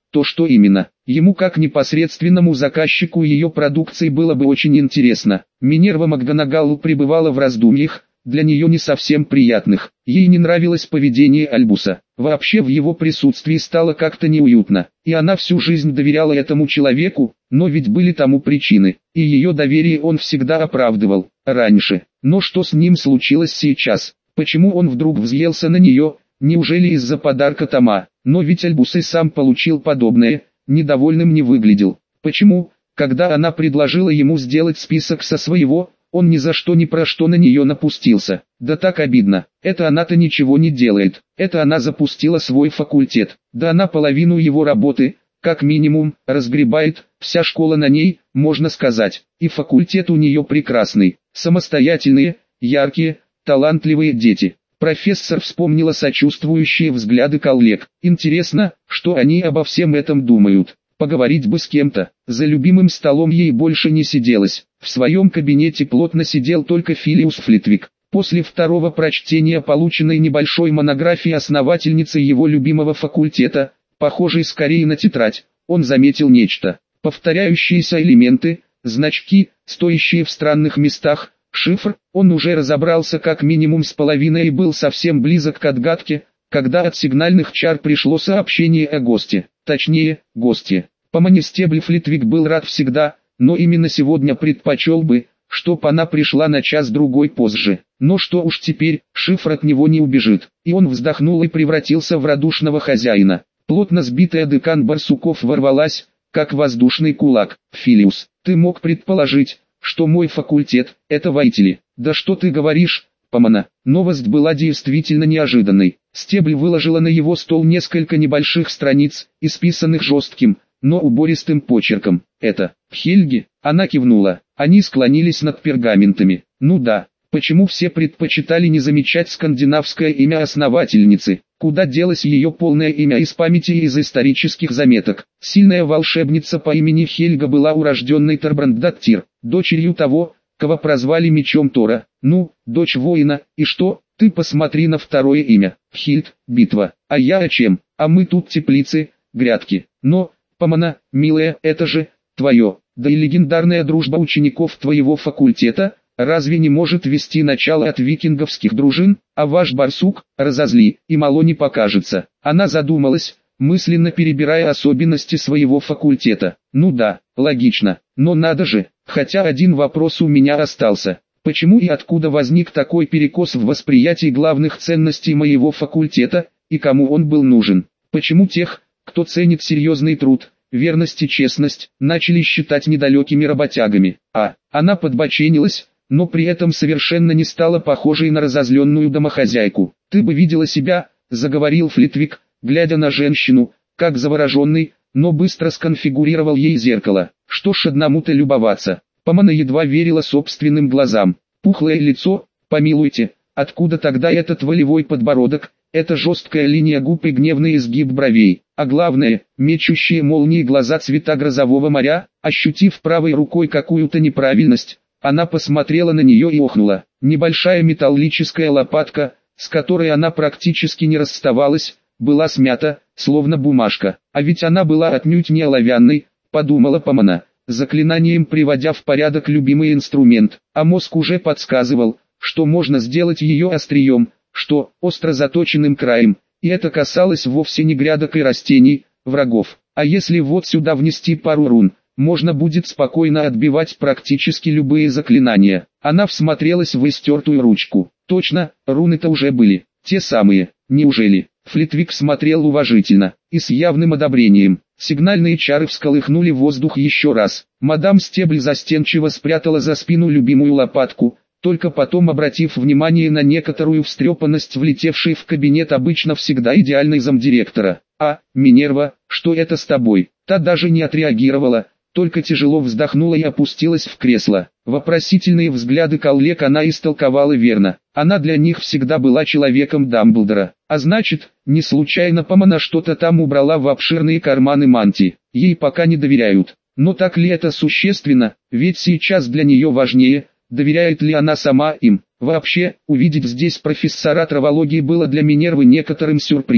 то что именно? Ему как непосредственному заказчику ее продукции было бы очень интересно. Минерва МакГонагалл пребывала в раздумьях, для нее не совсем приятных. Ей не нравилось поведение Альбуса. Вообще в его присутствии стало как-то неуютно. И она всю жизнь доверяла этому человеку, но ведь были тому причины. И ее доверие он всегда оправдывал, раньше. Но что с ним случилось сейчас? Почему он вдруг взъелся на нее? Неужели из-за подарка Тома? Но ведь Альбус и сам получил подобное, недовольным не выглядел. Почему, когда она предложила ему сделать список со своего, он ни за что ни про что на нее напустился? Да так обидно. Это она-то ничего не делает. Это она запустила свой факультет. Да она половину его работы, как минимум, разгребает. Вся школа на ней, можно сказать. И факультет у нее прекрасный. Самостоятельные, яркие, талантливые дети. Профессор вспомнила сочувствующие взгляды коллег. Интересно, что они обо всем этом думают. Поговорить бы с кем-то. За любимым столом ей больше не сиделось. В своем кабинете плотно сидел только Филиус Флитвик. После второго прочтения полученной небольшой монографии основательницы его любимого факультета, похожей скорее на тетрадь, он заметил нечто. Повторяющиеся элементы, значки, стоящие в странных местах, шифр. Он уже разобрался как минимум с половиной и был совсем близок к отгадке, когда от сигнальных чар пришло сообщение о госте, точнее, госте. По манистебле Флитвик был рад всегда, но именно сегодня предпочел бы, чтоб она пришла на час-другой позже. Но что уж теперь, шифр от него не убежит. И он вздохнул и превратился в радушного хозяина. Плотно сбитая декан Барсуков ворвалась, как воздушный кулак. «Филиус, ты мог предположить, что мой факультет – это Вайтили?» «Да что ты говоришь, Помана?» Новость была действительно неожиданной. Стебль выложила на его стол несколько небольших страниц, исписанных жестким, но убористым почерком. «Это Хельги?» Она кивнула. Они склонились над пергаментами. «Ну да, почему все предпочитали не замечать скандинавское имя основательницы? Куда делось ее полное имя из памяти и из исторических заметок? Сильная волшебница по имени Хельга была урожденной Торбранддаттир, дочерью того, кого прозвали мечом Тора. Ну, дочь воина, и что? Ты посмотри на второе имя. Хильд, битва. А я о чем? А мы тут теплицы, грядки. Но, Помана, милая, это же твое. Да и легендарная дружба учеников твоего факультета, разве не может вести начало от викинговских дружин? А ваш барсук, разозли, и мало не покажется». Она задумалась, мысленно перебирая особенности своего факультета. «Ну да, логично, но надо же, хотя один вопрос у меня остался. Почему и откуда возник такой перекос в восприятии главных ценностей моего факультета, и кому он был нужен? Почему тех, кто ценит серьезный труд, верность и честность, начали считать недалекими работягами?» А, она подбоченилась, но при этом совершенно не стала похожей на разозленную домохозяйку. «Ты бы видела себя», — заговорил Флитвик, глядя на женщину, как завороженный, но быстро сконфигурировал ей зеркало. «Что ж одному-то любоваться?» Помана едва верила собственным глазам. Пухлое лицо, помилуйте, откуда тогда этот волевой подбородок, эта жесткая линия губ и гневный изгиб бровей, а главное, мечущие молнии глаза цвета грозового моря. Ощутив правой рукой какую-то неправильность, она посмотрела на нее и охнула. Небольшая металлическая лопатка, с которой она практически не расставалась, была смята, словно бумажка. А ведь она была отнюдь не оловянной, подумала Помана, заклинанием приводя в порядок любимый инструмент, а мозг уже подсказывал, что можно сделать ее острием, что остро заточенным краем, и это касалось вовсе не грядок и растений, врагов. А если вот сюда внести пару рун, можно будет спокойно отбивать практически любые заклинания. Она всмотрелась в истертую ручку. Точно, руны-то уже были, те самые, неужели? Флитвик смотрел уважительно и с явным одобрением. Сигнальные чары всколыхнули воздух еще раз. Мадам Стебль застенчиво спрятала за спину любимую лопатку, только потом обратив внимание на некоторую встрепанность влетевшей в кабинет обычно всегда идеальной замдиректора. «А, Минерва, что это с тобой?» Та даже не отреагировала, только тяжело вздохнула и опустилась в кресло. Вопросительные взгляды коллег она истолковала верно. Она для них всегда была человеком Дамблдора. А значит, не случайно Помана что-то там убрала в обширные карманы мантии. Ей пока не доверяют. Но так ли это существенно? Ведь сейчас для нее важнее, доверяет ли она сама им. Вообще, увидеть здесь профессора травологии было для Минервы некоторым сюрпризом.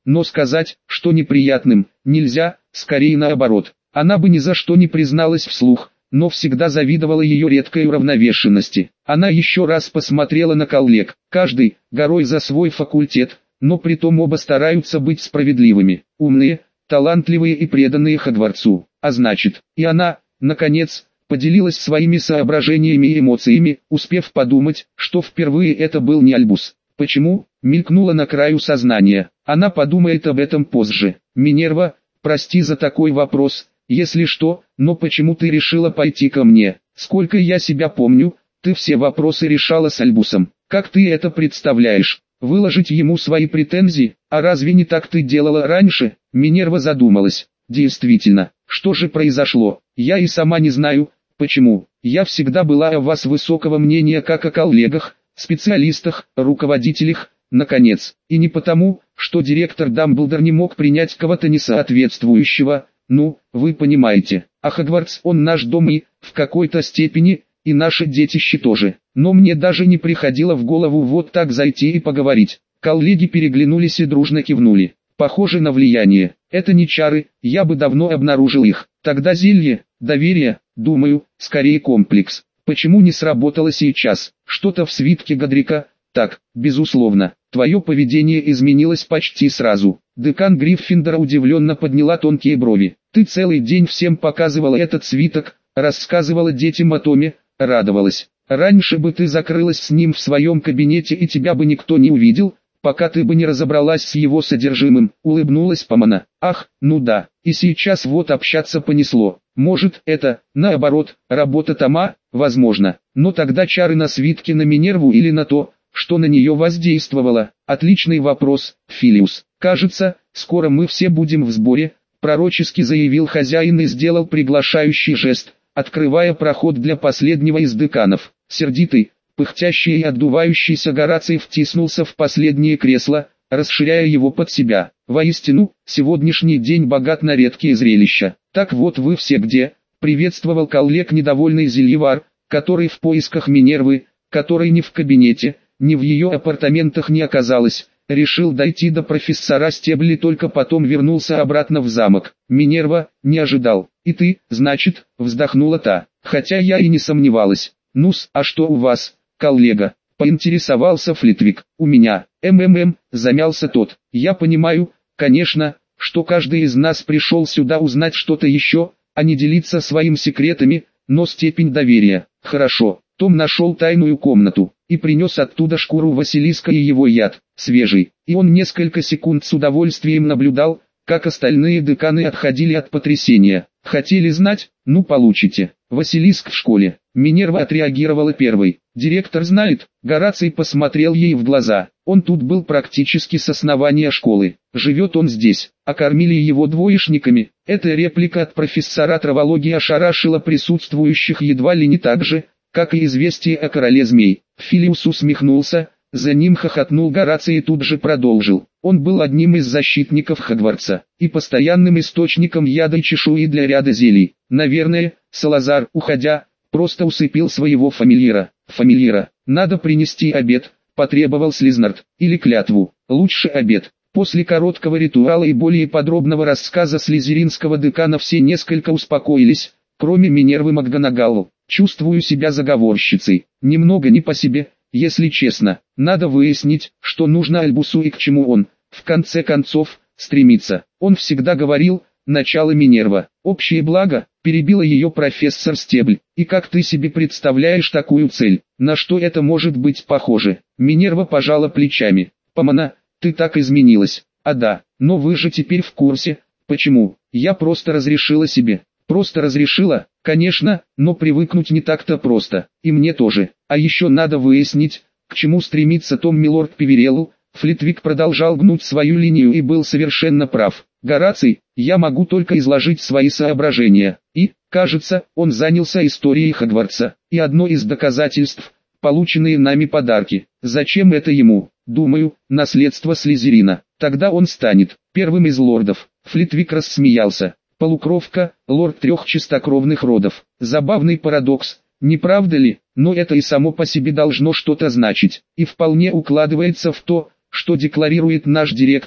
но сказать, что неприятным, нельзя, скорее наоборот. Она бы ни за что не призналась вслух, но всегда завидовала ее редкой уравновешенности. Она еще раз посмотрела на коллег, каждый, горой за свой факультет, но притом оба стараются быть справедливыми, умные, талантливые и преданные Хогвартсу. А значит, и она, наконец, поделилась своими соображениями и эмоциями, успев подумать, что впервые это был не Альбус. Почему? Мелькнуло на краю сознания. Она подумает об этом позже. Минерва, прости за такой вопрос, если что, но почему ты решила пойти ко мне? Сколько я себя помню, ты все вопросы решала с Альбусом. Как ты это представляешь? Выложить ему свои претензии? А разве не так ты делала раньше? Минерва задумалась. Действительно, что же произошло? Я и сама не знаю, почему. Я всегда была о вас высокого мнения как о коллегах, специалистах, руководителях, наконец. И не потому, что директор Дамблдор не мог принять кого-то несоответствующего. Ну, вы понимаете, а Хогвартс он наш дом и, в какой-то степени, и наши детище тоже. Но мне даже не приходило в голову вот так зайти и поговорить. Коллеги переглянулись и дружно кивнули. Похоже на влияние. Это не чары, я бы давно обнаружил их. Тогда зелье, доверие, думаю, скорее комплекс. Почему не сработало сейчас? Что-то в свитке Годрика? Так, безусловно, твое поведение изменилось почти сразу. Декан Гриффиндора удивленно подняла тонкие брови. Ты целый день всем показывала этот свиток, рассказывала детям о Томе, радовалась. Раньше бы ты закрылась с ним в своем кабинете и тебя бы никто не увидел, пока ты бы не разобралась с его содержимым, улыбнулась Помона. Ах, ну да, и сейчас вот общаться понесло. Может, это, наоборот, работа Тома, возможно, но тогда чары на свитке на Минерву или на то, что на нее воздействовало? Отличный вопрос, Филиус. Кажется, скоро мы все будем в сборе, пророчески заявил хозяин и сделал приглашающий жест, открывая проход для последнего из деканов. Сердитый, пыхтящий и отдувающийся Гораций втиснулся в последнее кресло, расширяя его под себя. Воистину, сегодняшний день богат на редкие зрелища. Так вот вы все где, приветствовал коллег недовольный Зельевар, который в поисках Минервы, который ни в кабинете, ни в ее апартаментах не оказалось, решил дойти до профессора Стебли, только потом вернулся обратно в замок. Минерва, не ожидал. И ты, значит, вздохнула та, хотя я и не сомневалась. Ну-с, а что у вас, коллега? Поинтересовался Флитвик. У меня, МММ, замялся тот. Я понимаю, конечно, что каждый из нас пришел сюда узнать что-то еще, а не делиться своими секретами, но степень доверия. Хорошо, Том нашел тайную комнату и принес оттуда шкуру Василиска и его яд, свежий. И он несколько секунд с удовольствием наблюдал, как остальные деканы отходили от потрясения. Хотели знать? Ну получите. Василиск в школе. Минерва отреагировала первой. Директор знает. Гораций посмотрел ей в глаза. Он тут был практически с основания школы. Живет он здесь. А кормили его двоечниками. Эта реплика от профессора травологии ошарашила присутствующих едва ли не так же, как и известие о короле змей. Филиус усмехнулся, за ним хохотнул Гораций и тут же продолжил. Он был одним из защитников Хогвартса и постоянным источником яда и чешуи для ряда зелий. Наверное, Салазар, уходя, просто усыпил своего фамильяра. Фамильяра, надо принести обед, потребовал Слизнард, или клятву, лучше обед. После короткого ритуала и более подробного рассказа слизеринского декана все несколько успокоились, кроме Минервы МакГонагал. Чувствую себя заговорщицей, немного не по себе, если честно. Надо выяснить, что нужно Альбусу и к чему он, в конце концов, стремится. Он всегда говорил, начало Минерва, общее благо, перебила ее профессор Стебль. И как ты себе представляешь такую цель? На что это может быть похоже? Минерва пожала плечами. Помона, ты так изменилась. А да, но вы же теперь в курсе. Почему? Я просто разрешила себе. Просто разрешила, конечно, но привыкнуть не так-то просто, и мне тоже. А еще надо выяснить, к чему стремится Том Милорд Певерелл. Флитвик продолжал гнуть свою линию и был совершенно прав. Гораций, я могу только изложить свои соображения. И, кажется, он занялся историей Хогвартса. И одно из доказательств – полученные нами подарки. Зачем это ему? Думаю, наследство Слизерина. Тогда он станет первым из лордов. Флитвик рассмеялся. Полукровка, лорд трех чистокровных родов. Забавный парадокс, не правда ли? Но это и само по себе должно что-то значить. И вполне укладывается в то, что декларирует наш директор,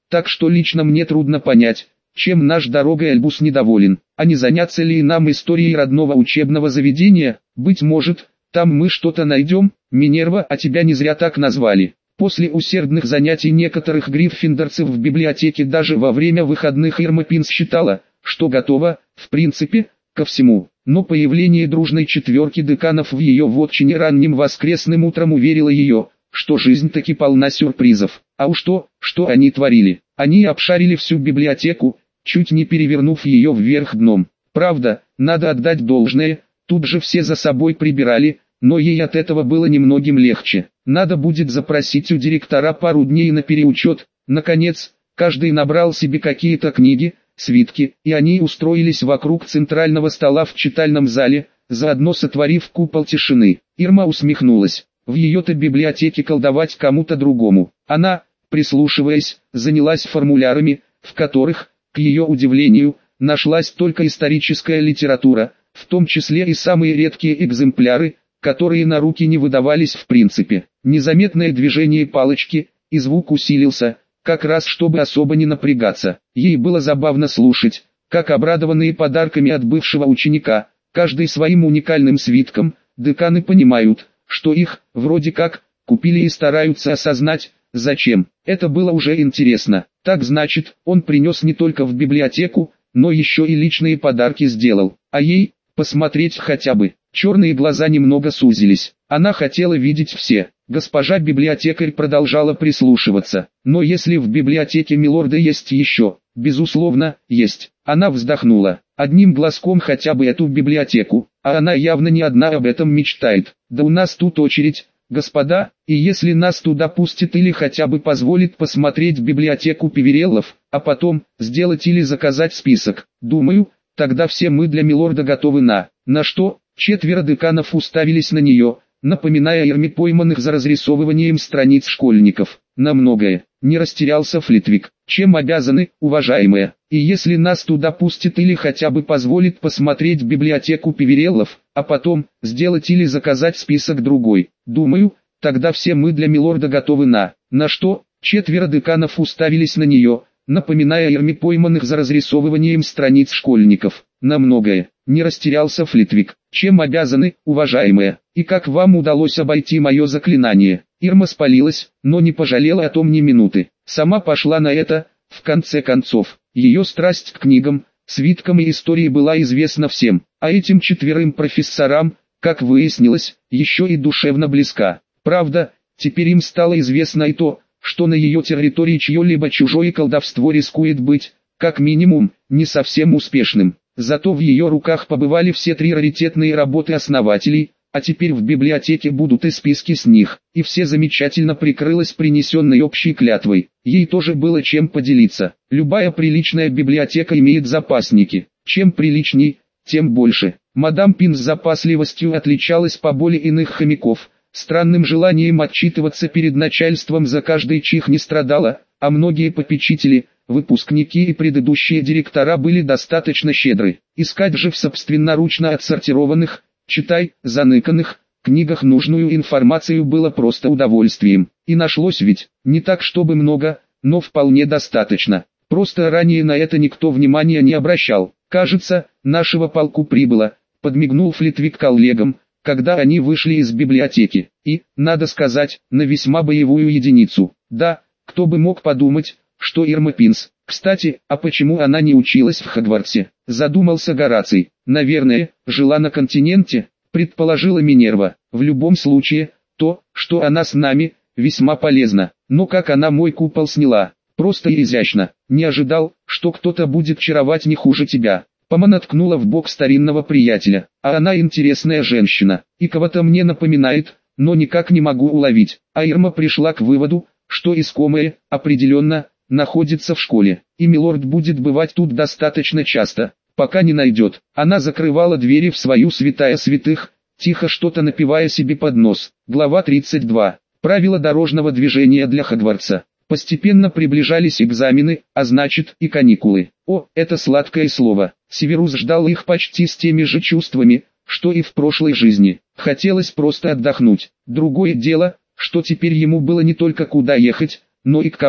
так что лично мне трудно понять, чем наш дорогой Альбус недоволен. А не заняться ли нам историей родного учебного заведения? Быть может, там мы что-то найдем. Минерва, а тебя не зря так назвали. После усердных занятий некоторых гриффиндорцев в библиотеке даже во время выходных Ирма Пинс считала, что готова, в принципе, ко всему. Но появление дружной четверки деканов в ее вотчине ранним воскресным утром уверило ее, что жизнь таки полна сюрпризов. А уж то, что они творили. Они обшарили всю библиотеку, чуть не перевернув ее вверх дном. Правда, надо отдать должное, тут же все за собой прибирали, но ей от этого было немногим легче. Надо будет запросить у директора пару дней на переучет. Наконец, каждый набрал себе какие-то книги, свитки, и они устроились вокруг центрального стола в читальном зале, заодно сотворив купол тишины. Ирма усмехнулась. В ее-то библиотеке колдовать кому-то другому. Она, прислушиваясь, занялась формулярами, в которых, к ее удивлению, нашлась только историческая литература, в том числе и самые редкие экземпляры, которые на руки не выдавались в принципе. Незаметное движение палочки, и звук усилился, как раз чтобы особо не напрягаться. Ей было забавно слушать, как обрадованные подарками от бывшего ученика, каждый своим уникальным свитком, деканы понимают, что их, вроде как, купили и стараются осознать, зачем. Это было уже интересно. Так значит, он принес не только в библиотеку, но еще и личные подарки сделал. А ей, посмотреть хотя бы. Черные глаза немного сузились. Она хотела видеть все. Госпожа библиотекарь продолжала прислушиваться. Но если в библиотеке милорда есть еще, безусловно, есть. Она вздохнула. Одним глазком хотя бы эту библиотеку, а она явно не одна об этом мечтает. Да у нас тут очередь, господа, и если нас туда пустят или хотя бы позволит посмотреть библиотеку Пивереллов, а потом, сделать или заказать список, думаю, тогда все мы для милорда готовы на... На что? Четверо деканов уставились на нее, напоминая Ирме пойманных за разрисовыванием страниц школьников. На многое. Не растерялся Флитвик. Чем обязаны, уважаемые? И если нас туда пустят или хотя бы позволит посмотреть библиотеку Пивереллов, а потом, сделать или заказать список другой, думаю, тогда все мы для милорда готовы на... На что? Четверо деканов уставились на нее, напоминая Ирме пойманных за разрисовыванием страниц школьников. На многое. Не растерялся Флитвик. Чем обязаны, уважаемые? И как вам удалось обойти мое заклинание? Ирма спалилась, но не пожалела о том ни минуты. Сама пошла на это, в конце концов. Ее страсть к книгам, свиткам и истории была известна всем, а этим четверым профессорам, как выяснилось, еще и душевно близка. Правда, теперь им стало известно и то, что на ее территории чье-либо чужое колдовство рискует быть, как минимум, не совсем успешным. Зато в ее руках побывали все три раритетные работы основателей, а теперь в библиотеке будут и списки с них, и все замечательно прикрылась принесенной общей клятвой. Ей тоже было чем поделиться. Любая приличная библиотека имеет запасники. Чем приличней, тем больше. Мадам Пин с запасливостью отличалась поболее иных хомяков, странным желанием отчитываться перед начальством за каждый чих не страдала, а многие попечители, выпускники и предыдущие директора были достаточно щедры. Искать же в собственноручно отсортированных, читай, заныканных, книгах нужную информацию было просто удовольствием. И нашлось ведь, не так чтобы много, но вполне достаточно. Просто ранее на это никто внимания не обращал. Кажется, нашего полку прибыло, подмигнул Флитвик коллегам, когда они вышли из библиотеки. И, надо сказать, на весьма боевую единицу. Да, кто бы мог подумать, что Ирма Пинс. Кстати, а почему она не училась в Хогвартсе? Задумался Гораций. Наверное, жила на континенте, предположила Минерва. В любом случае, то, что она с нами, весьма полезно. Но как она мой купол сняла? Просто и изящно. Не ожидал, что кто-то будет чаровать не хуже тебя. Помана ткнула в бок старинного приятеля. А она интересная женщина. И кого-то мне напоминает, но никак не могу уловить. А Ирма пришла к выводу, что искомое, определенно, находится в школе, и милорд будет бывать тут достаточно часто, пока не найдет. Она закрывала двери в свою святая святых, тихо что-то напевая себе под нос. Глава тридцать два. Правила дорожного движения для Хогвартса. Постепенно приближались экзамены, а значит и каникулы. О, это сладкое слово. Северус ждал их почти с теми же чувствами, что и в прошлой жизни. Хотелось просто отдохнуть. Другое дело, что теперь ему было не только куда ехать, но и к кому.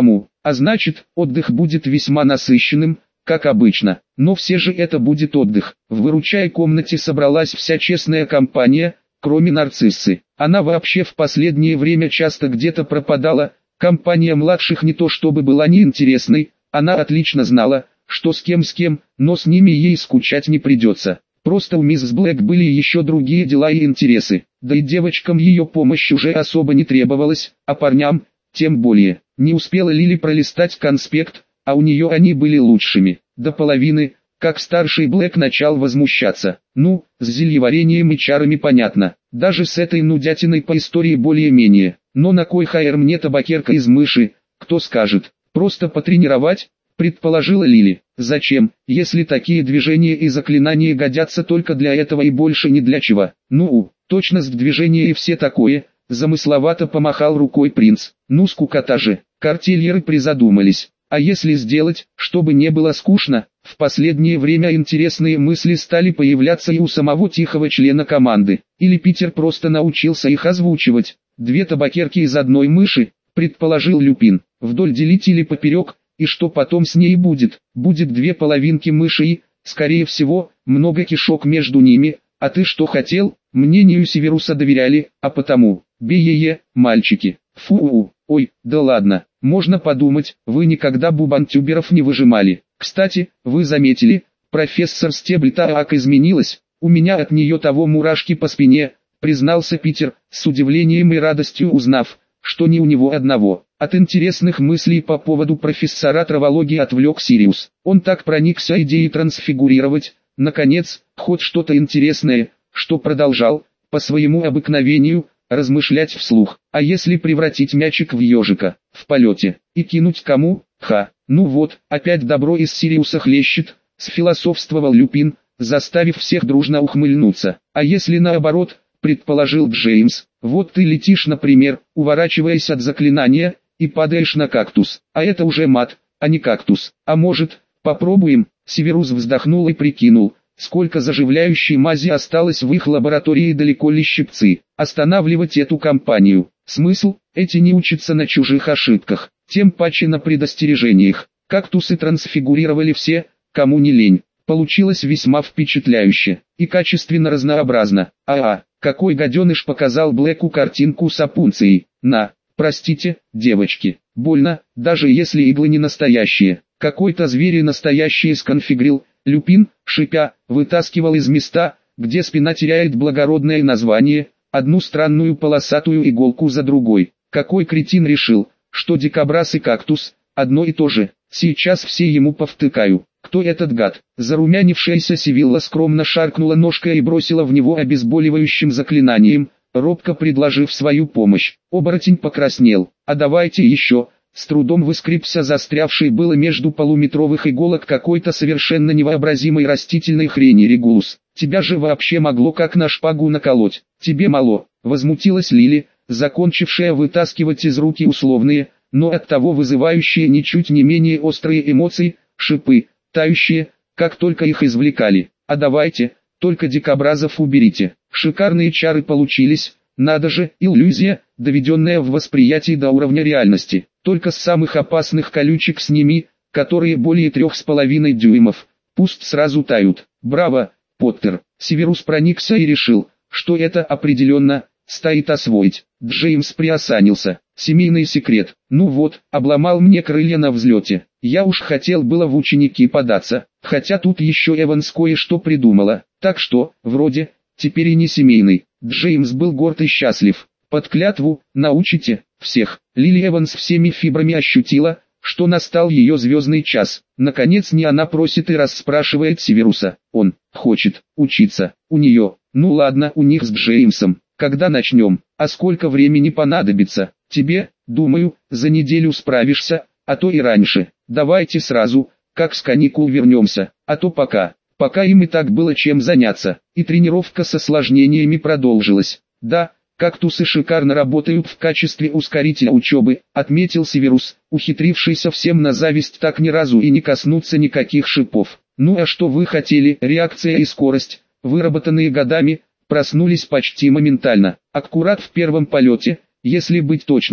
а значит, отдых будет весьма насыщенным, как обычно. Но все же это будет отдых. В выручай комнате собралась вся честная компания, кроме нарциссы. Она вообще в последнее время часто где-то пропадала. Компания младших не то чтобы была неинтересной, она отлично знала, что с кем с кем, но с ними ей скучать не придется. Просто у мисс Блэк были еще другие дела и интересы, да и девочкам ее помощь уже особо не требовалась, а парням, тем более. Не успела Лили пролистать конспект, а у нее они были лучшими. До половины, как старший Блэк начал возмущаться. Ну, с зельеварением и чарами понятно, даже с этой нудятиной по истории более-менее. Но на кой хайр мне табакерка из мыши, кто скажет, просто потренировать? Предположила Лили. Зачем, если такие движения и заклинания годятся только для этого и больше ни для чего? Ну, точность движения и все такое, замысловато помахал рукой принц. Ну скукота же, картельеры призадумались. А если сделать, чтобы не было скучно? В последнее время интересные мысли стали появляться и у самого тихого члена команды. Или Питер просто научился их озвучивать. Две табакерки из одной мыши, предположил Люпин. Вдоль делить или поперек. И что потом с ней будет? Будет две половинки мыши и, скорее всего, много кишок между ними. А ты что хотел? Мнению Северуса доверяли, а потому, бе-е-е, мальчики. Фу, ой, да ладно, можно подумать, вы никогда бубантюберов не выжимали. Кстати, вы заметили, профессор Стебль-Таак изменилась, у меня от нее того мурашки по спине, признался Питер, с удивлением и радостью узнав, что не у него одного. От интересных мыслей по поводу профессора травологии отвлек Сириус. Он так проникся идеей трансфигурировать, наконец, хоть что-то интересное, что продолжал, по своему обыкновению, размышлять вслух. А если превратить мячик в ежика, в полете, и кинуть кому? Ха, ну вот, опять добро из Сириуса хлещет, сфилософствовал Люпин, заставив всех дружно ухмыльнуться. А если наоборот, предположил Джеймс, вот ты летишь, например, уворачиваясь от заклинания, и падаешь на кактус, а это уже мат, а не кактус. А может, попробуем? Северус вздохнул и прикинул, сколько заживляющей мази осталось в их лаборатории и далеко ли щипцы. Останавливать эту компанию. Смысл? Эти не учатся на чужих ошибках, тем паче на предостережениях. Кактусы трансфигурировали все, кому не лень. Получилось весьма впечатляюще и качественно разнообразно. А-а, какой гаденыш показал Блэку картинку с опунцией. На, простите, девочки, больно, даже если иглы не настоящие. Какой-то зверь и настоящие сконфигрил. Люпин, шипя, вытаскивал из места, где спина теряет благородное название, одну странную полосатую иголку за другой. Какой кретин решил, что дикобраз и кактус одно и то же. Сейчас все ему повтыкаю. Кто этот гад? Зарумянившаяся Сивилла скромно шаркнула ножкой и бросила в него обезболивающим заклинанием, робко предложив свою помощь. Оборотень покраснел. А давайте еще. С трудом выскребся застрявший было между полуметровых иголок какой-то совершенно невообразимой растительной хрени Регулус. Тебя же вообще могло как на шпагу наколоть. Тебе мало. Возмутилась Лили, закончившая вытаскивать из руки условные, но оттого вызывающие ничуть не менее острые эмоции, шипы, тающие, как только их извлекали. А давайте, только дикобразов уберите. Шикарные чары получились, надо же, иллюзия, доведенная в восприятии до уровня реальности. Только с самых опасных колючек сними, которые более трех с половиной дюймов, пусть сразу тают. Браво, Поттер. Северус проникся и решил, что это определенно стоит освоить. Джеймс приосанился. Семейный секрет. Ну вот, обломал мне крылья на взлете. Я уж хотел было в ученики податься, хотя тут еще Эванс кое-что придумала. Так что, вроде, теперь и не семейный. Джеймс был горд и счастлив. Под клятву, научите, всех. Лили Эванс всеми фибрами ощутила, что настал ее звездный час. Наконец не она просит и расспрашивает Северуса. Он хочет учиться. У нее. Ну ладно, у них с Джеймсом. Когда начнем? А сколько времени понадобится? Тебе, думаю, за неделю справишься, а то и раньше. Давайте сразу, как с каникул вернемся, а то пока. Пока им и так было чем заняться, и тренировка с осложнениями продолжилась. Да, кактусы шикарно работают в качестве ускорителя учебы, отметил Северус, ухитрившийся всем на зависть так ни разу и не коснуться никаких шипов. Ну а что вы хотели? Реакция и скорость, выработанные годами, проснулись почти моментально, аккурат в первом полете, если быть точными.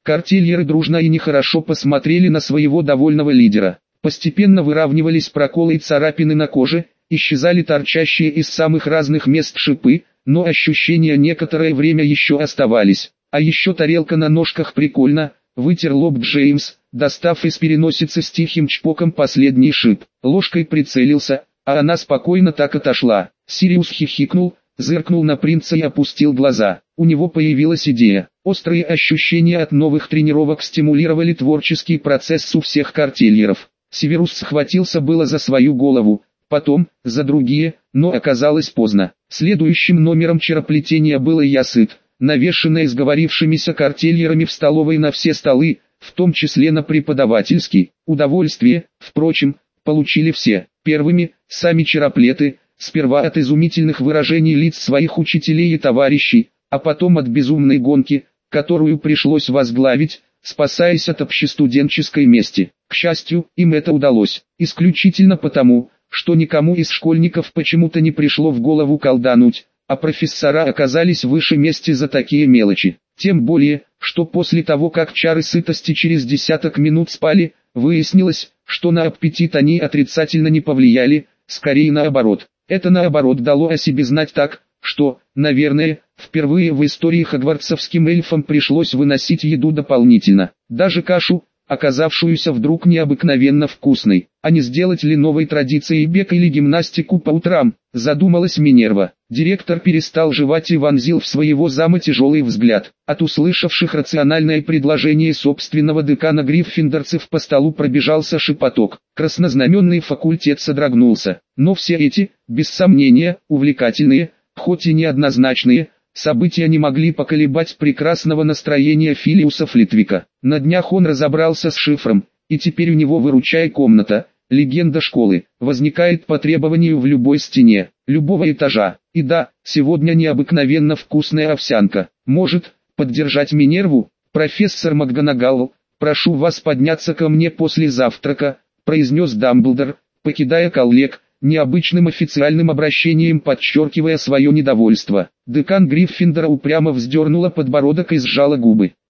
Картельеры дружно и нехорошо посмотрели на своего довольного лидера. Постепенно выравнивались проколы и царапины на коже, исчезали торчащие из самых разных мест шипы, но ощущения некоторое время еще оставались. А еще тарелка на ножках прикольно, вытер лоб Джеймс, достав из переносицы с тихим чпоком последний шип. Ложкой прицелился, а она спокойно так отошла. Сириус хихикнул, зыркнул на принца и опустил глаза. У него появилась идея. Острые ощущения от новых тренировок стимулировали творческий процесс у всех картельеров. Северус схватился было за свою голову, потом, за другие, но оказалось поздно. Следующим номером чероплетения было «Я сыт», навешенное сговорившимися картельерами в столовой на все столы, в том числе на преподавательский. Удовольствие, впрочем, получили все. Первыми, сами чероплеты, сперва от изумительных выражений лиц своих учителей и товарищей, а потом от безумной гонки, которую пришлось возглавить, спасаясь от общестуденческой мести. К счастью, им это удалось, исключительно потому, что никому из школьников почему-то не пришло в голову колдануть, а профессора оказались выше мести за такие мелочи. Тем более, что после того как чары сытости через десяток минут спали, выяснилось, что на аппетит они отрицательно не повлияли, скорее наоборот. Это наоборот дало о себе знать так, что, наверное, впервые в истории хогвартсовским эльфам пришлось выносить еду дополнительно. Даже кашу, оказавшуюся вдруг необыкновенно вкусной. А не сделать ли новой традицией бег или гимнастику по утрам, задумалась Минерва. Директор перестал жевать и вонзил в своего зама тяжелый взгляд. От услышавших рациональное предложение собственного декана гриффиндорцев по столу пробежался шепоток. Краснознаменный факультет содрогнулся. Но все эти, без сомнения, увлекательные, хоть и неоднозначные, события не могли поколебать прекрасного настроения Филиуса Флитвика. На днях он разобрался с шифром, и теперь у него «Выручай комната», легенда школы, возникает по требованию в любой стене, любого этажа. И да, сегодня необыкновенно вкусная овсянка. Может, поддержать Минерву? Профессор МакГонагал, прошу вас подняться ко мне после завтрака, произнес Дамблдор, покидая коллег, необычным официальным обращением подчеркивая свое недовольство. Декан Гриффиндора упрямо вздернула подбородок и сжала губы.